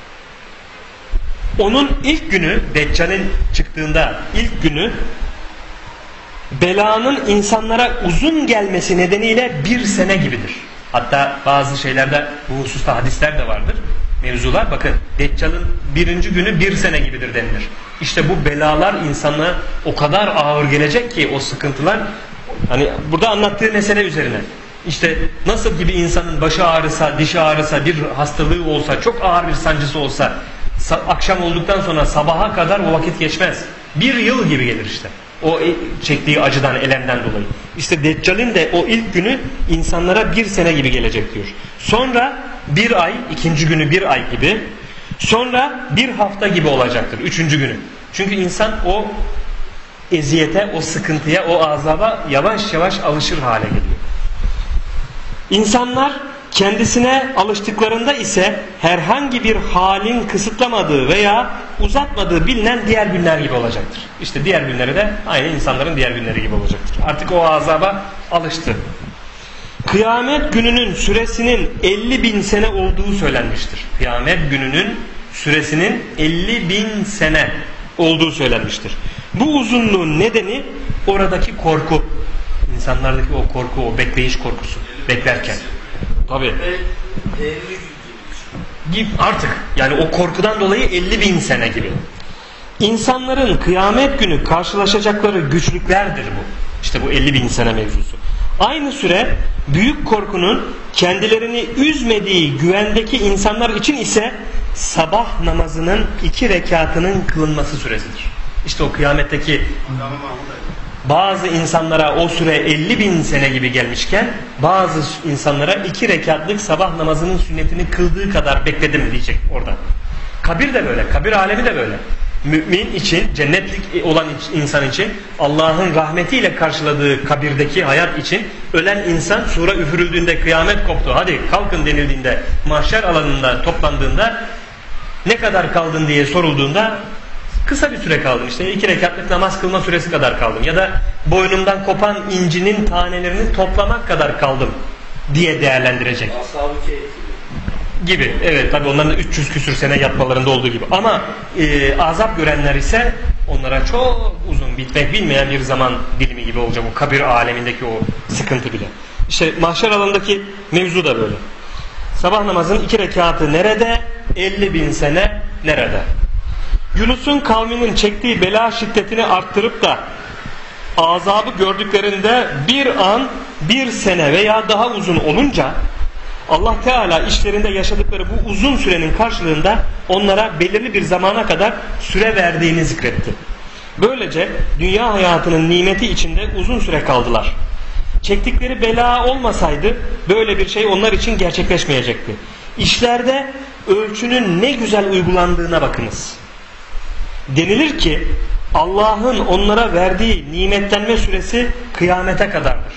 Onun ilk günü, Deccal'in çıktığında ilk günü, belanın insanlara uzun gelmesi nedeniyle bir sene gibidir. Hatta bazı şeylerde bu hususta hadisler de vardır. Mevzular, bakın, Deccal'ın birinci günü bir sene gibidir denilir. İşte bu belalar insana o kadar ağır gelecek ki, o sıkıntılar, hani burada anlattığı mesele üzerine. İşte nasıl gibi insanın başı ağrısa, dişi ağrısa, bir hastalığı olsa, çok ağır bir sancısı olsa, akşam olduktan sonra sabaha kadar o vakit geçmez. Bir yıl gibi gelir işte. O çektiği acıdan, elemden dolayı. İşte Deccal'in de o ilk günü insanlara bir sene gibi gelecek diyor. Sonra bir ay, ikinci günü bir ay gibi. Sonra bir hafta gibi olacaktır, üçüncü günü. Çünkü insan o eziyete, o sıkıntıya, o azaba yavaş yavaş alışır hale geliyor. İnsanlar kendisine alıştıklarında ise herhangi bir halin kısıtlamadığı veya uzatmadığı bilinen diğer günler gibi olacaktır. İşte diğer günleri de aynı insanların diğer günleri gibi olacaktır. Artık o azaba alıştı. Kıyamet gününün süresinin 50.000 sene olduğu söylenmiştir. Kıyamet gününün süresinin 50.000 sene olduğu söylenmiştir. Bu uzunluğun nedeni oradaki korku. İnsanlardaki o korku, o bekleyiş korkusu. Beklerken. Tabii. Artık yani o korkudan dolayı 50.000 sene gibi. İnsanların kıyamet günü karşılaşacakları güçlüklerdir bu. İşte bu 50.000 sene mevzusu. Aynı süre büyük korkunun kendilerini üzmediği güvendeki insanlar için ise sabah namazının 2 rekatının kılınması süresidir. İşte o kıyametteki bazı insanlara o süre 50.000 sene gibi gelmişken bazı insanlara 2 rekatlık sabah namazının sünnetini kıldığı kadar bekledim diyecek orada. Kabir de böyle, kabir alemi de böyle. Mümin için, cennetlik olan insan için, Allah'ın rahmetiyle karşıladığı kabirdeki hayat için ölen insan sura üfürüldüğünde, kıyamet koptu, hadi kalkın denildiğinde, mahşer alanında toplandığında ne kadar kaldın diye sorulduğunda kısa bir süre kaldım, işte 2 rekatlık namaz kılma süresi kadar kaldım ya da boynumdan kopan incinin tanelerini toplamak kadar kaldım diye değerlendirecek. Ashab-ı Kehf gibi. Evet, tabii onların da 300 küsür sene yatmalarında olduğu gibi. Ama azap görenler ise onlara çok uzun, bitmek bilmeyen bir zaman dilimi gibi olacak o kabir alemindeki o sıkıntı bile. İşte mahşer alanındaki mevzu da böyle. Sabah namazının 2 rekatı nerede? 50.000 sene nerede? Yunus'un kavminin çektiği bela şiddetini arttırıp da azabı gördüklerinde bir an, bir sene veya daha uzun olunca Allah Teala işlerinde yaşadıkları bu uzun sürenin karşılığında onlara belirli bir zamana kadar süre verdiğini zikretti. Böylece dünya hayatının nimeti içinde uzun süre kaldılar. Çektikleri bela olmasaydı böyle bir şey onlar için gerçekleşmeyecekti. İşlerde ölçünün ne güzel uygulandığına bakınız. Denilir ki Allah'ın onlara verdiği nimetlenme süresi kıyamete kadardır.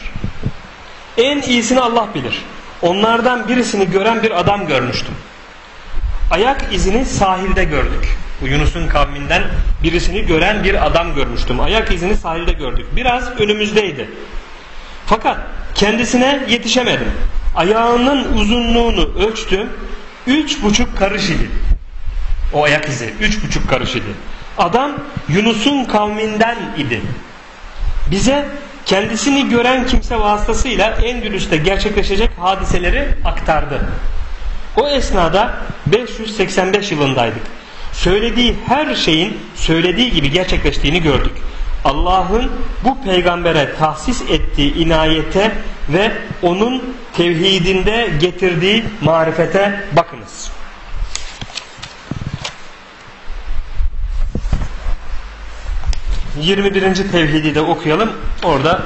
En iyisini Allah bilir. Onlardan birisini gören bir adam görmüştüm. Ayak izini sahilde gördük. Bu Yunus'un kavminden birisini gören bir adam görmüştüm. Ayak izini sahilde gördük. Biraz önümüzdeydi. Fakat kendisine yetişemedim. Ayağının uzunluğunu ölçtüm. 3,5 karış idi. O ayak izi 3,5 karış idi. Adam Yunus'un kavminden idi. Bize kendisini gören kimse vasıtasıyla Endülüs'te gerçekleşecek hadiseleri aktardı. O esnada 585 yılındaydık. Söylediği her şeyin söylediği gibi gerçekleştiğini gördük. Allah'ın bu peygambere tahsis ettiği inayete ve onun tevhidinde getirdiği marifete bakınız. ...21. tevhidi de okuyalım. Orada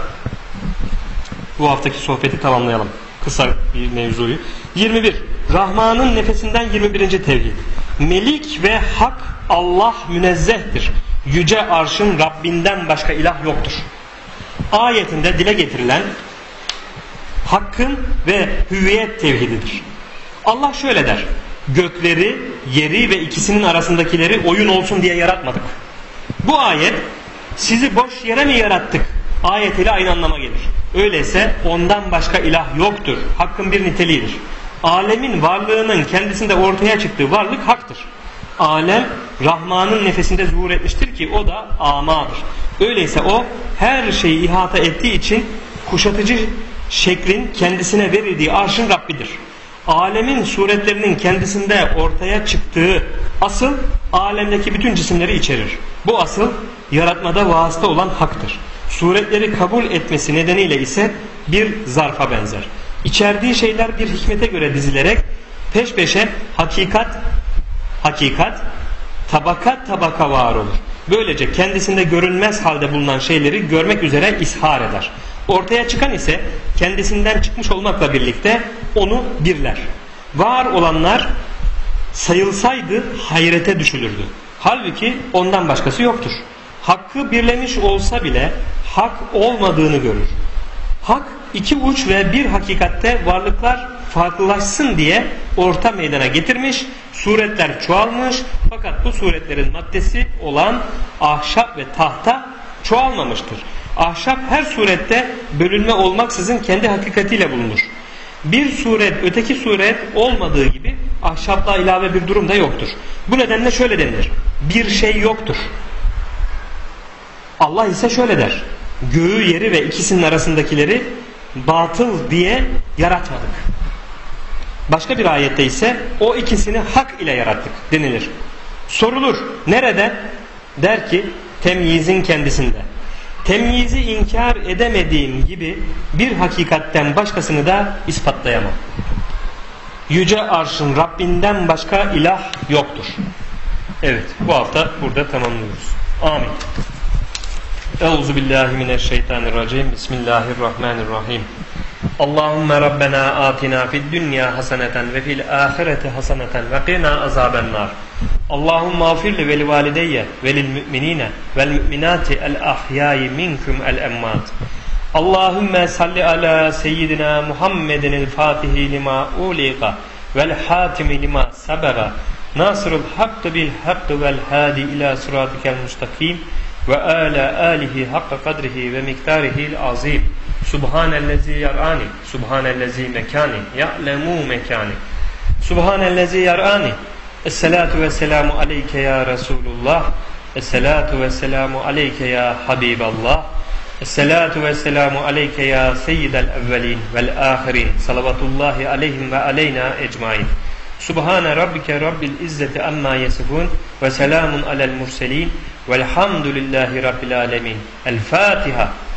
bu haftaki sohbeti tamamlayalım. Kısa bir mevzuyu. 21. Rahman'ın nefesinden 21. tevhid. Melik ve hak Allah münezzehtir. Yüce arşın Rabbinden başka ilah yoktur. Ayetinde dile getirilen hakkın ve hüviyet tevhididir. Allah şöyle der: gökleri, yeri ve ikisinin arasındakileri oyun olsun diye yaratmadık. Bu ayet sizi boş yere mi yarattık ayetiyle aynı anlama gelir. Öyleyse ondan başka ilah yoktur. Hakkın bir niteliğidir. Alemin varlığının kendisinde ortaya çıktığı varlık haktır. Alem Rahman'ın nefesinde zuhur etmiştir ki o da amadır. Öyleyse o her şeyi ihata ettiği için kuşatıcı şeklin kendisine verildiği arşın Rabbidir. Alemin suretlerinin kendisinde ortaya çıktığı asıl alemdeki bütün cisimleri içerir. Bu asıl yaratmada vasıta olan haktır. Suretleri kabul etmesi nedeniyle ise bir zarfa benzer. İçerdiği şeyler bir hikmete göre dizilerek peş peşe hakikat tabaka tabaka var olur. Böylece kendisinde görünmez halde bulunan şeyleri görmek üzere ishar eder. Ortaya çıkan ise kendisinden çıkmış olmakla birlikte onu birler. Var olanlar sayılsaydı hayrete düşülürdü. Halbuki ondan başkası yoktur. Hakkı birlemiş olsa bile hak olmadığını görür. Hak iki uç ve bir hakikatte varlıklar farklılaşsın diye orta meydana getirmiş, suretler çoğalmış, fakat bu suretlerin maddesi olan ahşap ve tahta çoğalmamıştır. Ahşap her surette bölünme olmaksızın kendi hakikatiyle bulunur. Bir suret öteki suret olmadığı gibi ahşapla ilave bir durum da yoktur. Bu nedenle şöyle denilir: bir şey yoktur. Allah ise şöyle der: göğü yeri ve ikisinin arasındakileri batıl diye yaratmadık. Başka bir ayette ise o ikisini hak ile yarattık denilir. Sorulur, nerede? Der ki temyizin kendisinde. Temyizi inkar edemediğim gibi bir hakikatten başkasını da ispatlayamam. Yüce arşın Rabbinden başka ilah yoktur. Evet, bu hafta burada tamamlıyoruz. Amin. Euzubillahimineşşeytanirracim. Bismillahirrahmanirrahim. Allahümme Rabbena atina fid dünya haseneten ve fil ahireti haseneten ve qina azabennar. Allahümme afirli veli valideyye velil müminine vel müminati el ahyai minkum el emmat. Allahümme salli ala seyyidina Muhammedin el fatihi lima uliqa vel hatimi lima sabara. Nasırul hakkı bil hakkı vel hadi ila sıratikel mustakim ve ala alihi hakka kadrihi ve miktarihil azim. Subhanellezi yar'ani, subhanellezi mekani, ya'lemu mekani. Subhanellezi yar'ani. Esselatu ve selamu aleyke ya Resulullah. Esselatu ve selamu aleyke ya Habiballah. Esselatu ve selamu aleyke ya seyyidel evvelin vel ahirin. Salavatullahi aleyhim ve aleyna ecmain. Subhane rabbike rabbil izzeti amma yasifun ve selamun alel murselin velhamdülillahi rabbil alemin. El Fatiha.